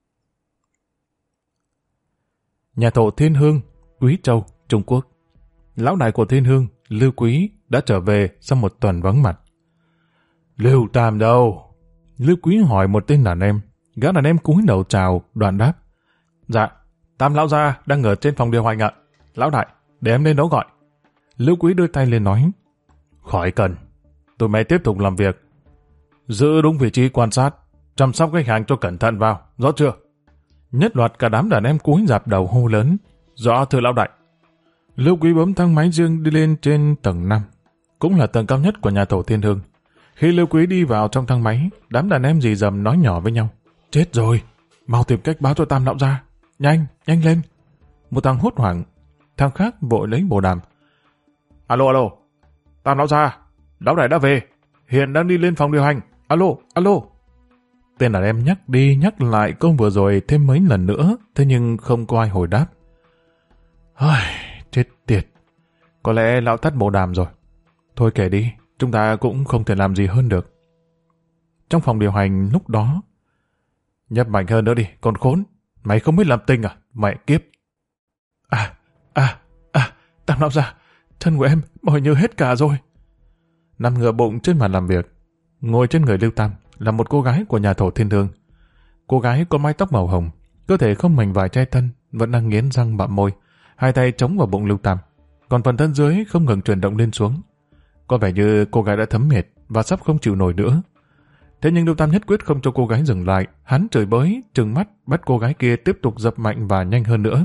[SPEAKER 1] Nhà thổ Thiên Hương, Quý Châu, Trung Quốc. Lão đại của Thiên Hương, Lưu Quý, đã trở về sau một tuần vắng mặt. Lưu Tam đâu? Lưu Quý hỏi một tên đàn em. Gã đàn em cúi đầu chào, đoạn đáp. Dạ, Tam lão gia đang ở trên phòng điều hành ạ. Lão đại, để em lên đó gọi. Lưu Quý đưa tay lên nói. Khỏi cần, tụi mày tiếp tục làm việc. Giữ đúng vị trí quan sát, chăm sóc khách hàng cho cẩn thận vào, rõ chưa? Nhất loạt cả đám đàn em cúi rạp đầu hô lớn. Rõ thưa lão đại. Lưu Quý bấm thang máy riêng đi lên trên tầng 5, cũng là tầng cao nhất của nhà thổ Thiên Hương. Khi Lưu Quý đi vào trong thang máy, đám đàn em rì rầm nói nhỏ với nhau. Chết rồi, mau tìm cách báo cho Tam lão gia. Nhanh, nhanh lên. Một thằng hốt hoảng, thằng khác vội lấy bộ đàm. Alo, alo, Tam lão gia, lão đại đã về, hiện đang đi lên phòng điều hành. Alo, alo. Tên đàn em nhắc đi nhắc lại câu vừa rồi thêm mấy lần nữa, thế nhưng không có ai hồi đáp. Chết tiệt, có lẽ lão tắt bộ đàm rồi. Thôi kể đi, chúng ta cũng không thể làm gì hơn được. Trong phòng điều hành lúc đó, nhấp mạnh hơn nữa đi, con khốn. Mày không biết làm tình à? Mẹ kiếp. Tam lão gia, thân của em mỏi như hết cả rồi. Nằm ngửa bụng trên bàn làm việc, ngồi trên người Lưu Tam là một cô gái của nhà thổ Thiên Hương. Cô gái có mái tóc màu hồng, cơ thể không mảnh vải che thân, vẫn đang nghiến răng bặm môi, hai tay chống vào bụng Lưu Tam, còn phần thân dưới không ngừng chuyển động lên xuống. Có vẻ như cô gái đã thấm mệt và sắp không chịu nổi nữa. Thế nhưng Lưu Tam nhất quyết không cho cô gái dừng lại, hắn chửi bới, trừng mắt bắt cô gái kia tiếp tục dập mạnh và nhanh hơn nữa.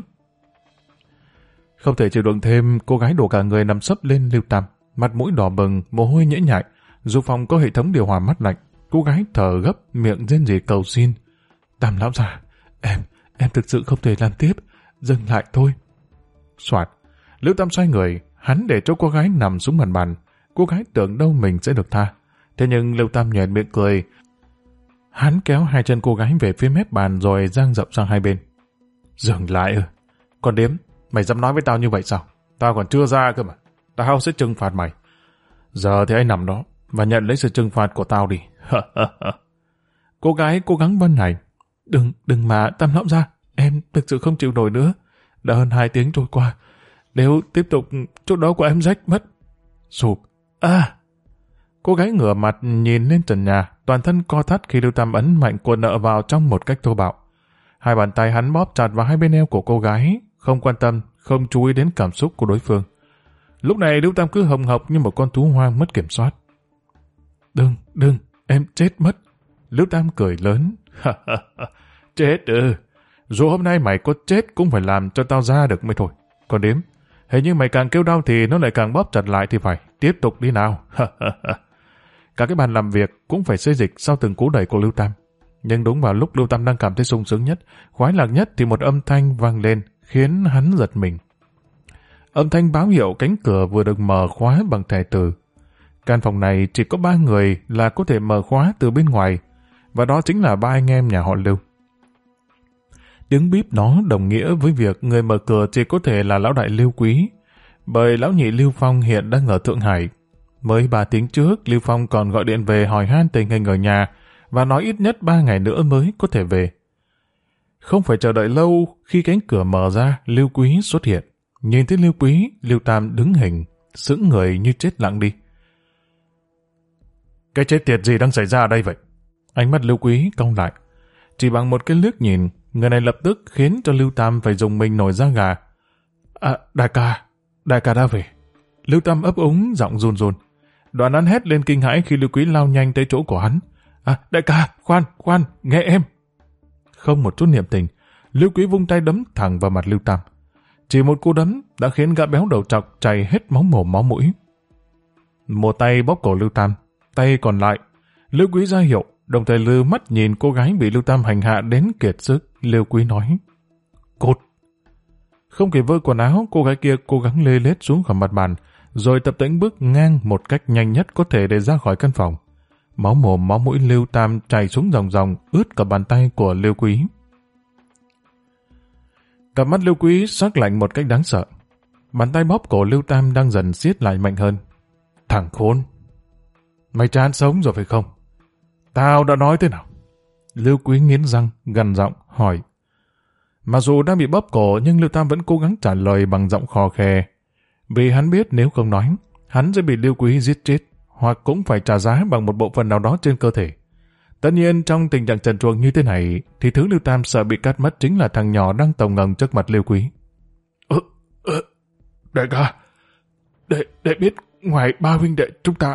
[SPEAKER 1] Không thể chịu đựng thêm, cô gái đổ cả người nằm sấp lên Lưu Tam, mặt mũi đỏ bừng, mồ hôi nhễ nhại. Dù phòng có hệ thống điều hòa mát lạnh, cô gái thở gấp, miệng rên rỉ cầu xin. Tam lão gia, em thực sự không thể làm tiếp, dừng lại thôi. Soạt, Lưu Tam xoay người, hắn để cho cô gái nằm xuống mặt bàn. Cô gái tưởng đâu mình sẽ được tha. Thế nhưng Lưu Tam nhoẻn miệng cười. Hắn kéo hai chân cô gái về phía mép bàn rồi dang rộng sang hai bên. Dừng lại ư? Con điếm, mày dám nói với tao như vậy sao? Tao còn chưa ra cơ mà. Tao sẽ trừng phạt mày. Giờ thì anh nằm đó và nhận lấy sự trừng phạt của tao đi. Cô gái cố gắng bân hành. Đừng mà Tam lão gia, em thực sự không chịu nổi nữa. Đã hơn 2 tiếng trôi qua. Nếu tiếp tục, chỗ đó của em rách mất. Sụp. Cô gái ngửa mặt nhìn lên trần nhà, toàn thân co thắt khi Lưu Tam ấn mạnh của nợ vào trong một cách thô bạo. Hai bàn tay hắn bóp chặt vào hai bên eo của cô gái, không quan tâm, không chú ý đến cảm xúc của đối phương. Lúc này Lưu Tam cứ hồng hộc như một con thú hoang mất kiểm soát. Đừng, em chết mất. Lưu Tam cười lớn. Chết ư? Dù hôm nay mày có chết cũng phải làm cho tao ra được mới thôi. Còn đếm, hình như mày càng kêu đau thì nó lại càng bóp chặt lại thì phải. Tiếp tục đi nào. Cả cái bàn làm việc cũng phải xê dịch sau từng cú đẩy của Lưu Tam. Nhưng đúng vào lúc Lưu Tam đang cảm thấy sung sướng nhất, khoái lạc nhất thì một âm thanh vang lên khiến hắn giật mình. Âm thanh báo hiệu cánh cửa vừa được mở khóa bằng thẻ từ. Căn phòng này chỉ có 3 người là có thể mở khóa từ bên ngoài, và đó chính là 3 anh em nhà họ Lưu. Tiếng bíp đó đồng nghĩa với việc người mở cửa chỉ có thể là lão đại Lưu Quý, bởi lão nhị Lưu Phong hiện đang ở Thượng Hải. Mới 3 tiếng trước, Lưu Phong còn gọi điện về hỏi han tình hình ở nhà và nói ít nhất 3 ngày nữa mới có thể về. Không phải chờ đợi lâu, khi cánh cửa mở ra, Lưu Quý xuất hiện. Nhìn thấy Lưu Quý, Lưu Tam đứng hình, sững người như chết lặng đi. Cái chết tiệt gì đang xảy ra ở đây vậy? Ánh mắt Lưu Quý cong lại. Chỉ bằng một cái liếc nhìn, người này lập tức khiến cho Lưu Tam phải dùng mình nổi da gà. Đại ca đã về. Lưu Tam ấp úng, giọng run run. Đoạn hắn hét lên kinh hãi khi Lưu Quý lao nhanh tới chỗ của hắn. Đại ca, khoan, nghe em. Không một chút niệm tình, Lưu Quý vung tay đấm thẳng vào mặt Lưu Tam. Chỉ một cú đấm đã khiến gã béo đầu trọc chảy hết máu mồm máu mũi. Một tay bóp cổ Lưu Tam, tay còn lại, Lưu Quý ra hiệu, đồng thời lư mắt nhìn cô gái bị Lưu Tam hành hạ đến kiệt sức. Lưu Quý nói, cút. Không kịp vơ quần áo, cô gái kia cố gắng lê lết xuống khỏi mặt bàn, rồi tập tễnh bước ngang một cách nhanh nhất có thể để ra khỏi căn phòng. Máu mồm máu mũi Lưu Tam chảy xuống ròng ròng, ướt cả bàn tay của Lưu Quý. Cặp mắt Lưu Quý sắc lạnh một cách đáng sợ. Bàn tay bóp cổ Lưu Tam đang dần siết lại mạnh hơn. Thằng khốn! Mày chán sống rồi phải không? Tao đã nói thế nào? Lưu Quý nghiến răng, gằn giọng, hỏi. Mặc dù đang bị bóp cổ nhưng Lưu Tam vẫn cố gắng trả lời bằng giọng khò khè. Vì hắn biết nếu không nói, hắn sẽ bị Lưu Quý giết chết, hoặc cũng phải trả giá bằng một bộ phận nào đó trên cơ thể. Tất nhiên trong tình trạng trần truồng như thế này, thì thứ Lưu Tam sợ bị cắt mất chính là thằng nhỏ đang tồng ngầm trước mặt Lưu Quý. Đại ca, để biết ngoài 3 huynh đệ chúng ta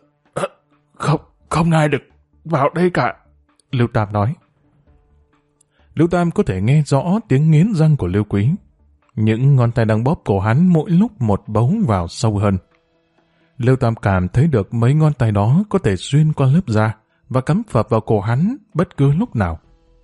[SPEAKER 1] không ai được vào đây cả. Lưu Tam nói. Lưu Tam có thể nghe rõ tiếng nghiến răng của Lưu Quý. Những ngón tay đang bóp cổ hắn mỗi lúc một bấu vào sâu hơn. Lưu Tam cảm thấy được mấy ngón tay đó có thể xuyên qua lớp da và cắm phập vào cổ hắn bất cứ lúc nào.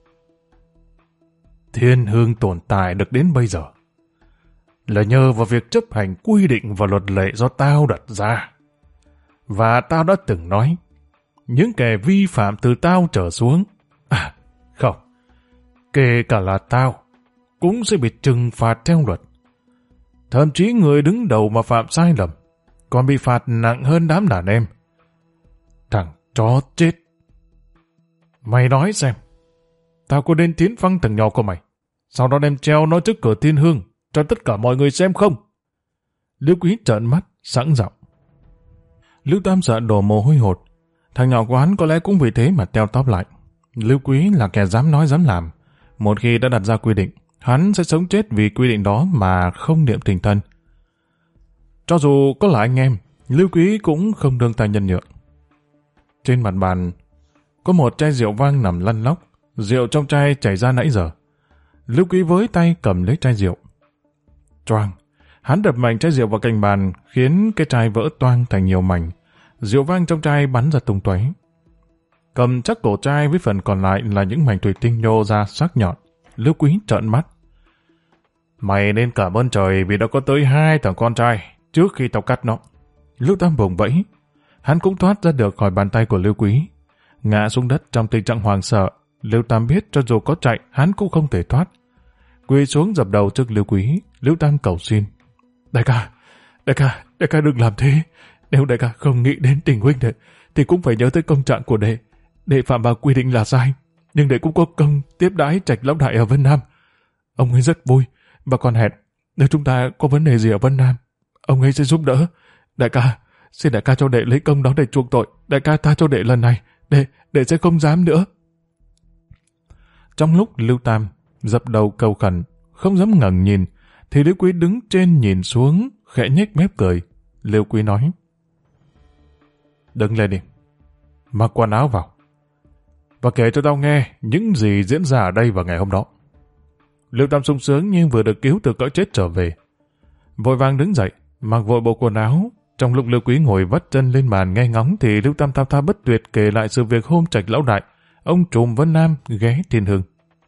[SPEAKER 1] Thiên Hương tồn tại được đến bây giờ là nhờ vào việc chấp hành quy định và luật lệ do tao đặt ra. Và tao đã từng nói, những kẻ vi phạm từ tao trở xuống, không, kể cả là tao, cũng sẽ bị trừng phạt theo luật. Thậm chí người đứng đầu mà phạm sai lầm, còn bị phạt nặng hơn đám đàn em. Thằng chó chết! Mày nói xem, tao có nên tiến phăng thằng nhỏ của mày, sau đó đem treo nó trước cửa Thiên Hương, cho tất cả mọi người xem không? Lưu Quý trợn mắt, sẵn giọng. Lưu Tam sợ đổ mồ hôi hột. Thằng nhỏ của hắn có lẽ cũng vì thế mà teo tóp lại. Lưu Quý là kẻ dám nói dám làm. Một khi đã đặt ra quy định, hắn sẽ sống chết vì quy định đó mà không niệm tình thân. Cho dù có là anh em, Lưu Quý cũng không đương tay nhân nhượng. Trên mặt bàn có một chai rượu vang nằm lăn lóc, rượu trong chai chảy ra nãy giờ. Lưu Quý với tay cầm lấy chai rượu. Choang, hắn đập mạnh chai rượu vào cạnh bàn, khiến cái chai vỡ toang thành nhiều mảnh. Rượu vang trong chai bắn ra tung tóe. Cầm chắc cổ chai với phần còn lại là những mảnh thủy tinh nhô ra sắc nhọn. Lưu Quý trợn mắt. Mày nên cảm ơn trời vì đã có tới 2 thằng con trai trước khi tao cắt nó. Lưu Tam vùng vẫy. Hắn cũng thoát ra được khỏi bàn tay của Lưu Quý. Ngã xuống đất trong tình trạng hoảng sợ. Lưu Tam biết cho dù có chạy, hắn cũng không thể thoát. Quỳ xuống dập đầu trước Lưu Quý. Lưu Tam cầu xin. Đại ca đừng làm thế. Nếu đại ca không nghĩ đến tình huynh đệ, thì cũng phải nhớ tới công trạng của đệ. Đệ phạm vào quy định là sai, nhưng đệ cũng có công tiếp đãi Trạch lão đại ở Vân Nam. Ông ấy rất vui, và còn hẹn, nếu chúng ta có vấn đề gì ở Vân Nam, ông ấy sẽ giúp đỡ. Đại ca, xin đại ca cho đệ lấy công đó để chuộc tội. Đại ca tha cho đệ lần này, đệ sẽ không dám nữa. Trong lúc Lưu Tam dập đầu cầu khẩn, không dám ngẩng nhìn, thì Lưu Quý đứng trên nhìn xuống, khẽ nhếch mép cười. Lưu Quý nói, đứng lên đi, mặc quần áo vào, và kể cho tao nghe những gì diễn ra ở đây vào ngày hôm đó. Lưu Tam sung sướng như vừa được cứu từ cõi chết trở về. Vội vàng đứng dậy, mặc vội bộ quần áo. Trong lúc Lưu Quý ngồi vắt chân lên bàn nghe ngóng thì Lưu Tam thao thao bất tuyệt kể lại sự việc hôm Trạch lão đại, ông trùm Vân Nam ghé Thiên Hương.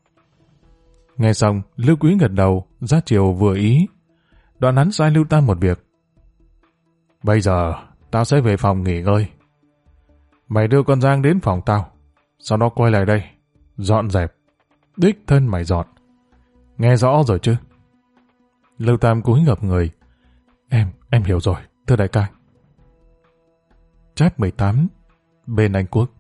[SPEAKER 1] Nghe xong, Lưu Quý gật đầu, ra chiều vừa ý. Đoạn hắn sai Lưu Tam một việc. Bây giờ, tao sẽ về phòng nghỉ ngơi. Mày đưa con Giang đến phòng tao, sau đó quay lại đây, dọn dẹp. Đích thân mày dọn. Nghe rõ rồi chứ? Lưu Tam cúi gập người. Em hiểu rồi, thưa đại ca. Chap 18, bên Anh Quốc.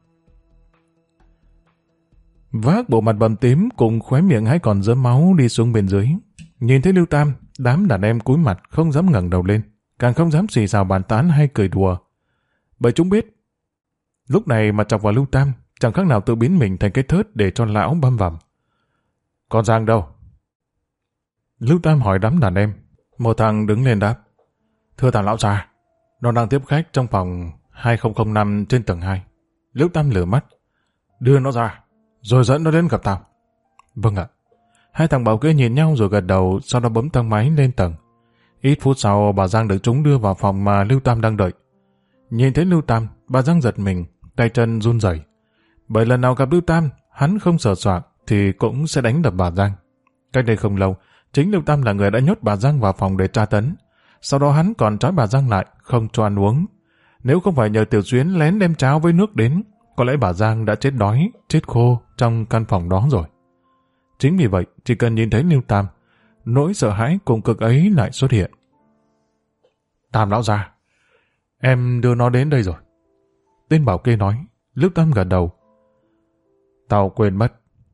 [SPEAKER 1] Vác bộ mặt bầm tím cùng khóe miệng hãy còn rớm máu đi xuống bên dưới. Nhìn thấy Lưu Tam, đám đàn em cúi mặt không dám ngẩng đầu lên, càng không dám xì xào bàn tán hay cười đùa. Bởi chúng biết, lúc này mà chọc vào Lưu Tam, chẳng khác nào tự biến mình thành cái thớt để cho lão băm vằm. Con Giang đâu? Lưu Tam hỏi đám đàn em. Một thằng đứng lên đáp. Thưa thằng lão già, nó đang tiếp khách trong phòng 2005 trên tầng 2. Lưu Tam lửa mắt. Đưa nó ra, rồi dẫn nó đến gặp tao. Vâng ạ. Hai thằng bảo kê nhìn nhau rồi gật đầu, sau đó bấm thang máy lên tầng. Ít phút sau, bà Giang được chúng đưa vào phòng mà Lưu Tam đang đợi. Nhìn thấy Lưu Tam, bà Giang giật mình, tay chân run rẩy. Bởi lần nào gặp Lưu Tam, hắn không sờ soạng thì cũng sẽ đánh đập bà Giang. Cách đây không lâu, chính Lưu Tam là người đã nhốt bà Giang vào phòng để tra tấn. Sau đó hắn còn trói bà Giang lại, không cho ăn uống. Nếu không phải nhờ Tiểu Xuyến lén đem cháo với nước đến, có lẽ bà Giang đã chết đói, chết khô trong căn phòng đó rồi. Chính vì vậy, chỉ cần nhìn thấy Lưu Tam, nỗi sợ hãi cùng cực ấy lại xuất hiện. Tam lão già, em đưa nó đến đây rồi. Tên bảo kê nói. Lưu Tam gật đầu. Tao quên mất.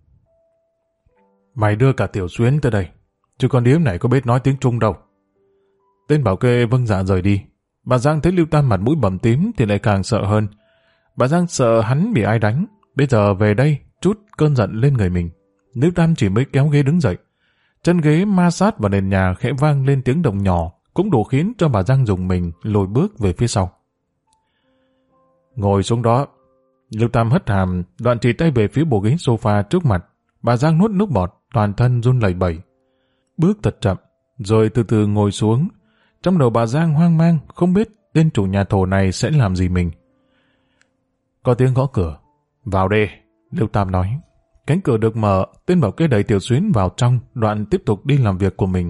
[SPEAKER 1] Mày đưa cả Tiểu Xuyến tới đây, chứ con điếm này có biết nói tiếng Trung đâu. Tên bảo kê vâng dạ rời đi. Bà Giang thấy Lưu Tam mặt mũi bầm tím thì lại càng sợ hơn. Bà Giang sợ hắn bị ai đánh, bây giờ về đây trút cơn giận lên người mình. Lưu Tam chỉ mới kéo ghế đứng dậy. Chân ghế ma sát vào nền nhà khẽ vang lên tiếng động nhỏ, cũng đủ khiến cho bà Giang dùng mình lùi bước về phía sau. Ngồi xuống đó. Lưu Tam hất hàm, đoạn chỉ tay về phía bộ ghế sofa trước mặt. Bà Giang nuốt nước bọt, toàn thân run lẩy bẩy. Bước thật chậm, rồi từ từ ngồi xuống. Trong đầu bà Giang hoang mang, không biết tên chủ nhà thổ này sẽ làm gì mình. Có tiếng gõ cửa. Vào đi, Lưu Tam nói. Cánh cửa được mở, tên bảo kê đẩy Tiểu Xuyến vào trong, đoạn tiếp tục đi làm việc của mình.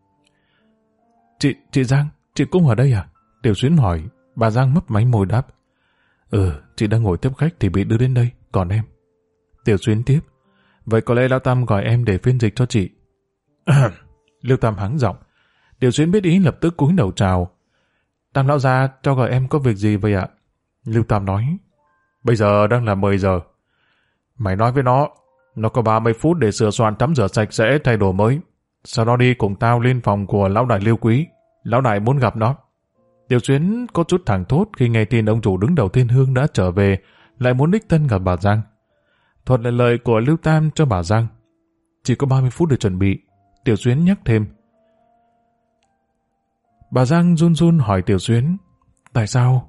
[SPEAKER 1] Chị Giang, chị cũng ở đây à? Tiểu Xuyến hỏi. Bà Giang mấp máy môi đáp. Chị đang ngồi tiếp khách thì bị đưa đến đây, còn em? Tiểu Xuyến tiếp. Vậy có lẽ Lão Tam gọi em để phiên dịch cho chị. Lưu Tam hắng giọng. Tiểu Xuyến biết ý lập tức cúi đầu chào. Tam lão gia cho gọi em có việc gì vậy ạ? Lưu Tam nói. Bây giờ đang là 10 giờ. Mày nói với nó có 30 phút để sửa soạn tắm rửa sạch sẽ thay đồ mới. Sau đó đi cùng tao lên phòng của lão đại Lưu Quý. Lão đại muốn gặp nó. Tiểu Xuyến có chút thẳng thốt khi nghe tin ông chủ đứng đầu Thiên Hương đã trở về, lại muốn đích thân gặp bà Giang. Thuật lại lời của Lưu Tam cho bà Giang. Chỉ có 30 phút để chuẩn bị. Tiểu Xuyến nhắc thêm. Bà Giang run run hỏi Tiểu Xuyến. Tại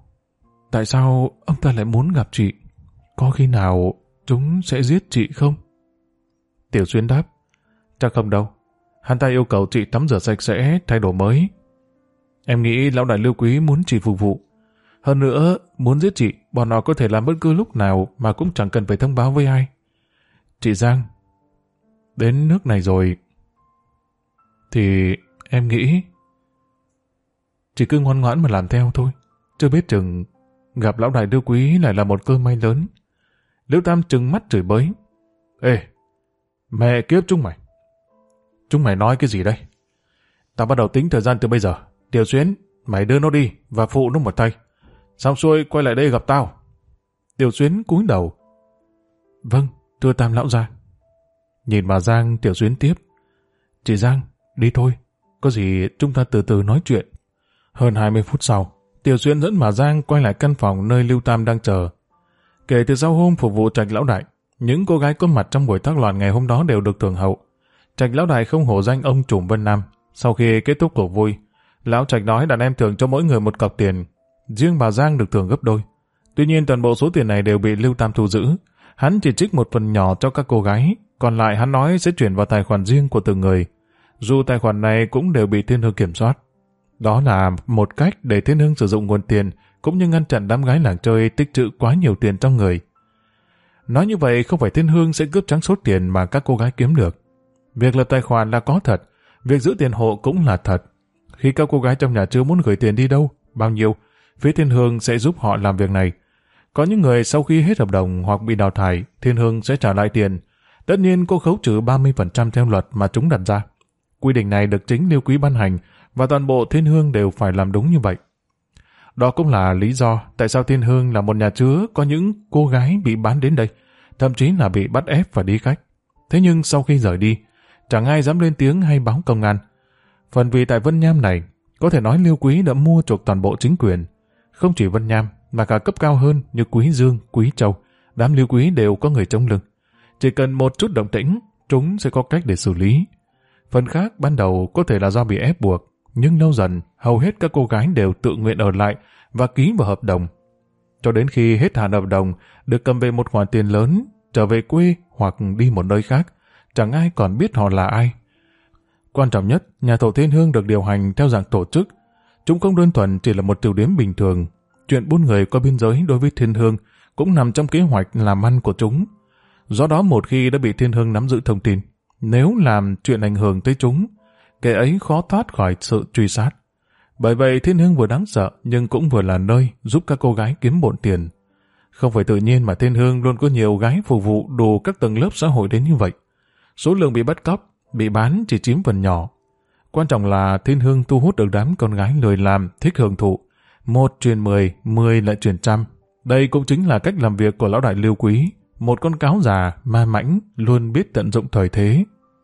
[SPEAKER 1] sao ông ta lại muốn gặp chị? Có khi nào chúng sẽ giết chị không? Tiểu Xuyến đáp. Chắc không đâu. Hắn ta yêu cầu chị tắm rửa sạch sẽ, thay đồ mới. Em nghĩ lão đại Lưu Quý muốn chị phục vụ. Hơn nữa, muốn giết chị, bọn họ có thể làm bất cứ lúc nào mà cũng chẳng cần phải thông báo với ai. Chị Giang, đến nước này rồi, thì em nghĩ chỉ cứ ngoan ngoãn mà làm theo thôi. Chưa biết chừng gặp lão đại Lưu Quý lại là một cơ may lớn. Lưu Tam trừng mắt chửi bới. Ê, mẹ kiếp chúng mày! Chúng mày nói cái gì đây? Tao bắt đầu tính thời gian từ bây giờ. Tiểu Xuyến, mày đưa nó đi và phụ nó một tay. Xong xuôi quay lại đây gặp tao. Tiểu Xuyến cúi đầu. Vâng, thưa Tam lão gia. Nhìn bà Giang, Tiểu Xuyến tiếp. Chị Giang, đi thôi. Có gì chúng ta từ từ nói chuyện. Hơn 20 phút sau, Tiểu Xuyến dẫn bà Giang quay lại căn phòng nơi Lưu Tam đang chờ. Kể từ sau hôm phục vụ Trạch lão đại, những cô gái có mặt trong buổi thác loạn ngày hôm đó đều được thưởng hậu. Trạch lão đại không hổ danh ông trùm Vân Nam. Sau khi kết thúc cuộc vui, lão Trạch nói đàn em thưởng cho mỗi người một cọc tiền. Riêng bà Giang được thưởng gấp đôi. Tuy nhiên toàn bộ số tiền này đều bị Lưu Tam thu giữ. Hắn chỉ trích một phần nhỏ cho các cô gái, còn lại hắn nói sẽ chuyển vào tài khoản riêng của từng người. Dù tài khoản này cũng đều bị Thiên Hương kiểm soát. Đó là một cách để Thiên Hương sử dụng nguồn tiền, cũng như ngăn chặn đám gái làng chơi tích trữ quá nhiều tiền trong người. Nói như vậy không phải Thiên Hương sẽ cướp trắng số tiền mà các cô gái kiếm được. Việc lập tài khoản là có thật, việc giữ tiền hộ cũng là thật. Khi các cô gái trong nhà chưa muốn gửi tiền đi đâu, bao nhiêu, phía Thiên Hương sẽ giúp họ làm việc này. Có những người sau khi hết hợp đồng hoặc bị đào thải, Thiên Hương sẽ trả lại tiền. Tất nhiên cô khấu trừ 30% theo luật mà chúng đặt ra. Quy định này được chính Lưu Quý ban hành và toàn bộ Thiên Hương đều phải làm đúng như vậy. Đó cũng là lý do tại sao Thiên Hương là một nhà chứa có những cô gái bị bán đến đây, thậm chí là bị bắt ép phải đi khách. Thế nhưng sau khi rời đi, chẳng ai dám lên tiếng hay báo công an. Phần vì tại Vân Nham này, có thể nói Liêu Quý đã mua chuộc toàn bộ chính quyền. Không chỉ Vân Nham, mà cả cấp cao hơn như Quý Dương, Quý Châu, đám Liêu Quý đều có người chống lưng. Chỉ cần một chút động tĩnh, chúng sẽ có cách để xử lý. Phần khác ban đầu có thể là do bị ép buộc, nhưng lâu dần hầu hết các cô gái đều tự nguyện ở lại và ký vào hợp đồng. Cho đến khi hết hạn hợp đồng, được cầm về một khoản tiền lớn, trở về quê hoặc đi một nơi khác, chẳng ai còn biết họ là ai. Quan trọng nhất, nhà thổ Thiên Hương được điều hành theo dạng tổ chức. Chúng không đơn thuần chỉ là một tiểu điểm bình thường. Chuyện buôn người qua biên giới đối với Thiên Hương cũng nằm trong kế hoạch làm ăn của chúng. Do đó một khi đã bị Thiên Hương nắm giữ thông tin, nếu làm chuyện ảnh hưởng tới chúng, kẻ ấy khó thoát khỏi sự truy sát. Bởi vậy Thiên Hương vừa đáng sợ nhưng cũng vừa là nơi giúp các cô gái kiếm bộn tiền. Không phải tự nhiên mà Thiên Hương luôn có nhiều gái phục vụ đủ các tầng lớp xã hội đến như vậy. Số lượng bị bắt cóc, bị bán chỉ chiếm phần nhỏ. Quan trọng là Thiên Hương thu hút được đám con gái lười làm, thích hưởng thụ. 1 truyền 10, 10 lại truyền trăm. Đây cũng chính là cách làm việc của lão đại Liêu Quý, một con cáo già, ma mãnh, luôn biết tận dụng thời thế.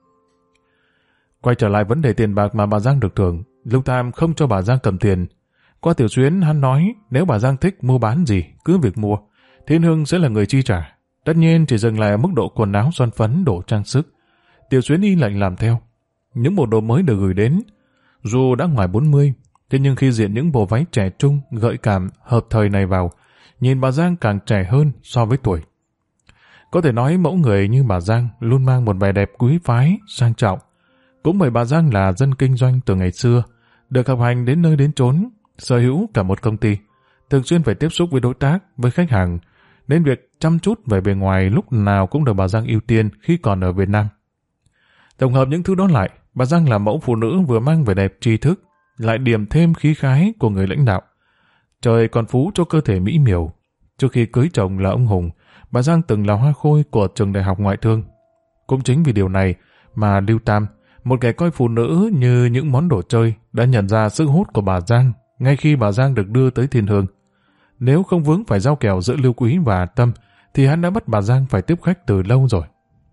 [SPEAKER 1] Quay trở lại vấn đề tiền bạc mà bà Giang được thưởng, Lưu Tam không cho bà Giang cầm tiền. Qua Tiểu Xuyến hắn nói nếu bà Giang thích mua bán gì, cứ việc mua. Thiên Hương sẽ là người chi trả. Tất nhiên chỉ dừng lại ở mức độ quần áo son phấn, đồ trang sức. Tiểu Xuyến y lệnh làm theo. Những bộ đồ mới được gửi đến, dù đã ngoài 40, thế nhưng khi diện những bộ váy trẻ trung, gợi cảm, hợp thời này vào, nhìn bà Giang càng trẻ hơn so với tuổi. Có thể nói mẫu người như bà Giang luôn mang một vẻ đẹp quý phái, sang trọng. Cũng bởi bà Giang là dân kinh doanh từ ngày xưa, được học hành đến nơi đến chốn, sở hữu cả một công ty, thường xuyên phải tiếp xúc với đối tác, với khách hàng, nên việc chăm chút về bề ngoài lúc nào cũng được bà Giang ưu tiên khi còn ở Việt Nam. Tổng hợp những thứ đó lại, bà Giang là mẫu phụ nữ vừa mang vẻ đẹp tri thức, lại điểm thêm khí khái của người lãnh đạo. Trời còn phú cho cơ thể mỹ miều. Trước khi cưới chồng là ông Hùng, bà Giang từng là hoa khôi của trường đại học ngoại thương. Cũng chính vì điều này mà Lưu Tam, một kẻ coi phụ nữ như những món đồ chơi, đã nhận ra sức hút của bà Giang ngay khi bà Giang được đưa tới Thiên Hương. Nếu không vướng phải giao kèo giữa Lưu Quý và Tâm, thì hắn đã bắt bà Giang phải tiếp khách từ lâu rồi.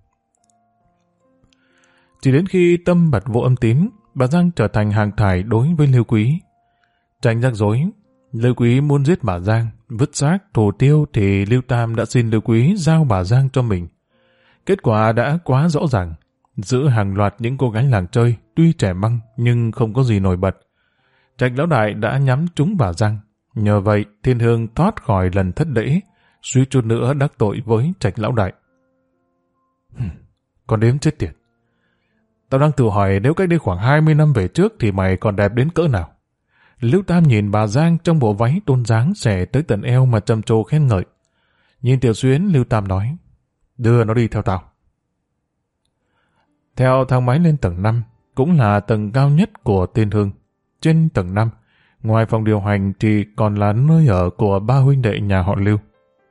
[SPEAKER 1] Chỉ đến khi Tâm bật vô âm tín, bà Giang trở thành hàng thải đối với Lưu Quý. Tránh rắc rối, Lưu Quý muốn giết bà Giang, vứt xác thủ tiêu thì Lưu Tam đã xin Lưu Quý giao bà Giang cho mình. Kết quả đã quá rõ ràng. Giữa hàng loạt những cô gái làng chơi, tuy trẻ măng nhưng không có gì nổi bật. Trạch lão đại đã nhắm trúng bà Giang. Nhờ vậy, Thiên Hương thoát khỏi lần thất lễ, suýt chút nữa đắc tội với Trạch lão đại. Con đếm chết tiệt. Tao đang tự hỏi nếu cách đây khoảng 20 năm về trước thì mày còn đẹp đến cỡ nào. Lưu Tam nhìn bà Giang trong bộ váy tôn dáng xẻ tới tận eo mà trầm trồ khen ngợi. Nhìn Tiểu Xuyến, Lưu Tam nói, đưa nó đi theo tao. Theo thang máy lên tầng 5, cũng là tầng cao nhất của Thiên Hương. Trên tầng 5, ngoài phòng điều hành thì còn là nơi ở của 3 huynh đệ nhà họ Lưu.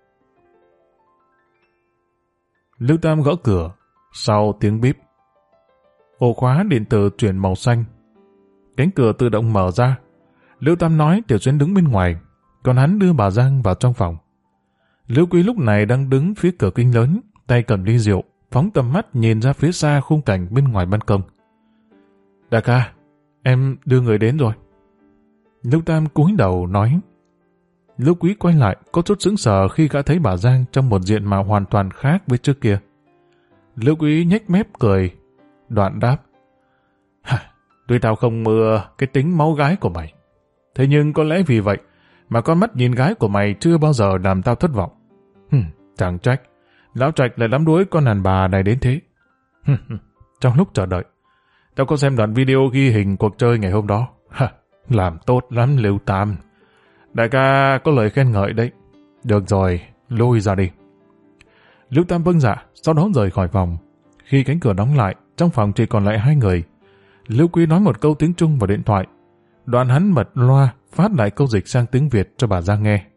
[SPEAKER 1] Lưu Tam gõ cửa, sau tiếng bíp. Ổ khóa điện tử chuyển màu xanh. Cánh cửa tự động mở ra. Lưu Tam nói Tiểu Xuyến đứng bên ngoài, còn hắn đưa bà Giang vào trong phòng. Lưu Quý lúc này đang đứng phía cửa kính lớn, tay cầm ly rượu, phóng tầm mắt nhìn ra phía xa khung cảnh bên ngoài ban công. Đại ca, em đưa người đến rồi. Lưu Tam cúi đầu nói. Lưu Quý quay lại, có chút sững sờ khi gã thấy bà Giang trong một diện mạo hoàn toàn khác với trước kia. Lưu Quý nhếch mép cười, đoạn đáp. Tuy tao không mưa cái tính máu gái của mày, thế nhưng có lẽ vì vậy mà con mắt nhìn gái của mày chưa bao giờ làm tao thất vọng. Chẳng trách, lão Trạch lại lắm đuối con đàn bà này đến thế. Trong lúc chờ đợi, tao có xem đoạn video ghi hình cuộc chơi ngày hôm đó. Làm tốt lắm Lưu Tam. Đại ca có lời khen ngợi đấy. Được rồi, lui ra đi. Lưu Tam vâng dạ, sau đó rời khỏi phòng. Khi cánh cửa đóng lại, trong phòng chỉ còn lại 2 người. Lưu Quý nói một câu tiếng Trung vào điện thoại. Đoạn hắn bật loa, phát lại câu dịch sang tiếng Việt cho bà Giang nghe.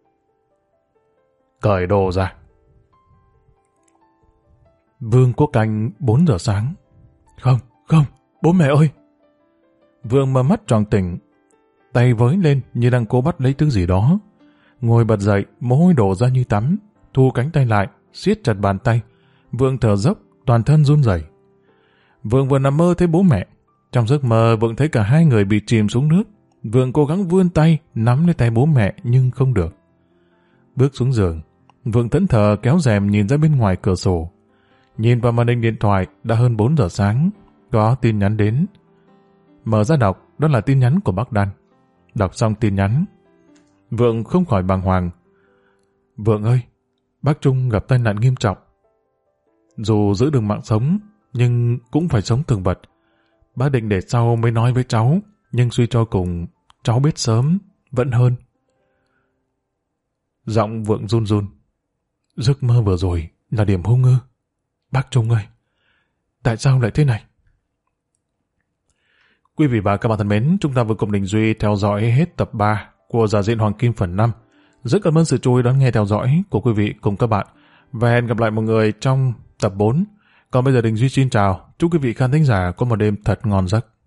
[SPEAKER 1] Cởi đồ ra. Vương Quốc Anh 4 giờ sáng. Không, bố mẹ ơi. Vương mở mắt tròn tỉnh. tay với lên như đang cố bắt lấy thứ gì đó. Ngồi bật dậy, mồ hôi đổ ra như tắm, thu cánh tay lại, siết chặt bàn tay. Vượng thở dốc, toàn thân run rẩy. Vượng vừa nằm mơ thấy bố mẹ. Trong giấc mơ, Vượng thấy cả hai người bị chìm xuống nước. Vượng cố gắng vươn tay, nắm lấy tay bố mẹ nhưng không được. Bước xuống giường, Vượng thẫn thờ kéo rèm nhìn ra bên ngoài cửa sổ. Nhìn vào màn hình điện thoại, đã hơn 4 giờ sáng. Có tin nhắn đến. Mở ra đọc, đó là tin nhắn của bác Đan. Đọc xong tin nhắn, Vượng không khỏi bàng hoàng. Vượng ơi, bác Trung gặp tai nạn nghiêm trọng. Dù giữ được mạng sống, nhưng cũng phải sống thường bật. Bác định để sau mới nói với cháu, nhưng suy cho cùng, cháu biết sớm, vẫn hơn. Giọng Vượng run run. Giấc mơ vừa rồi là điểm hung ư? Bác Trung ơi, tại sao lại thế này? Quý vị và các bạn thân mến, chúng ta vừa cùng Đình Duy theo dõi hết tập 3 của Giả Diện Hoàng Kim phần 5. Rất cảm ơn sự chú ý đón nghe theo dõi của quý vị cùng các bạn. Và hẹn gặp lại mọi người trong tập 4. Còn bây giờ Đình Duy xin chào, chúc quý vị khán thính giả có một đêm thật ngon giấc.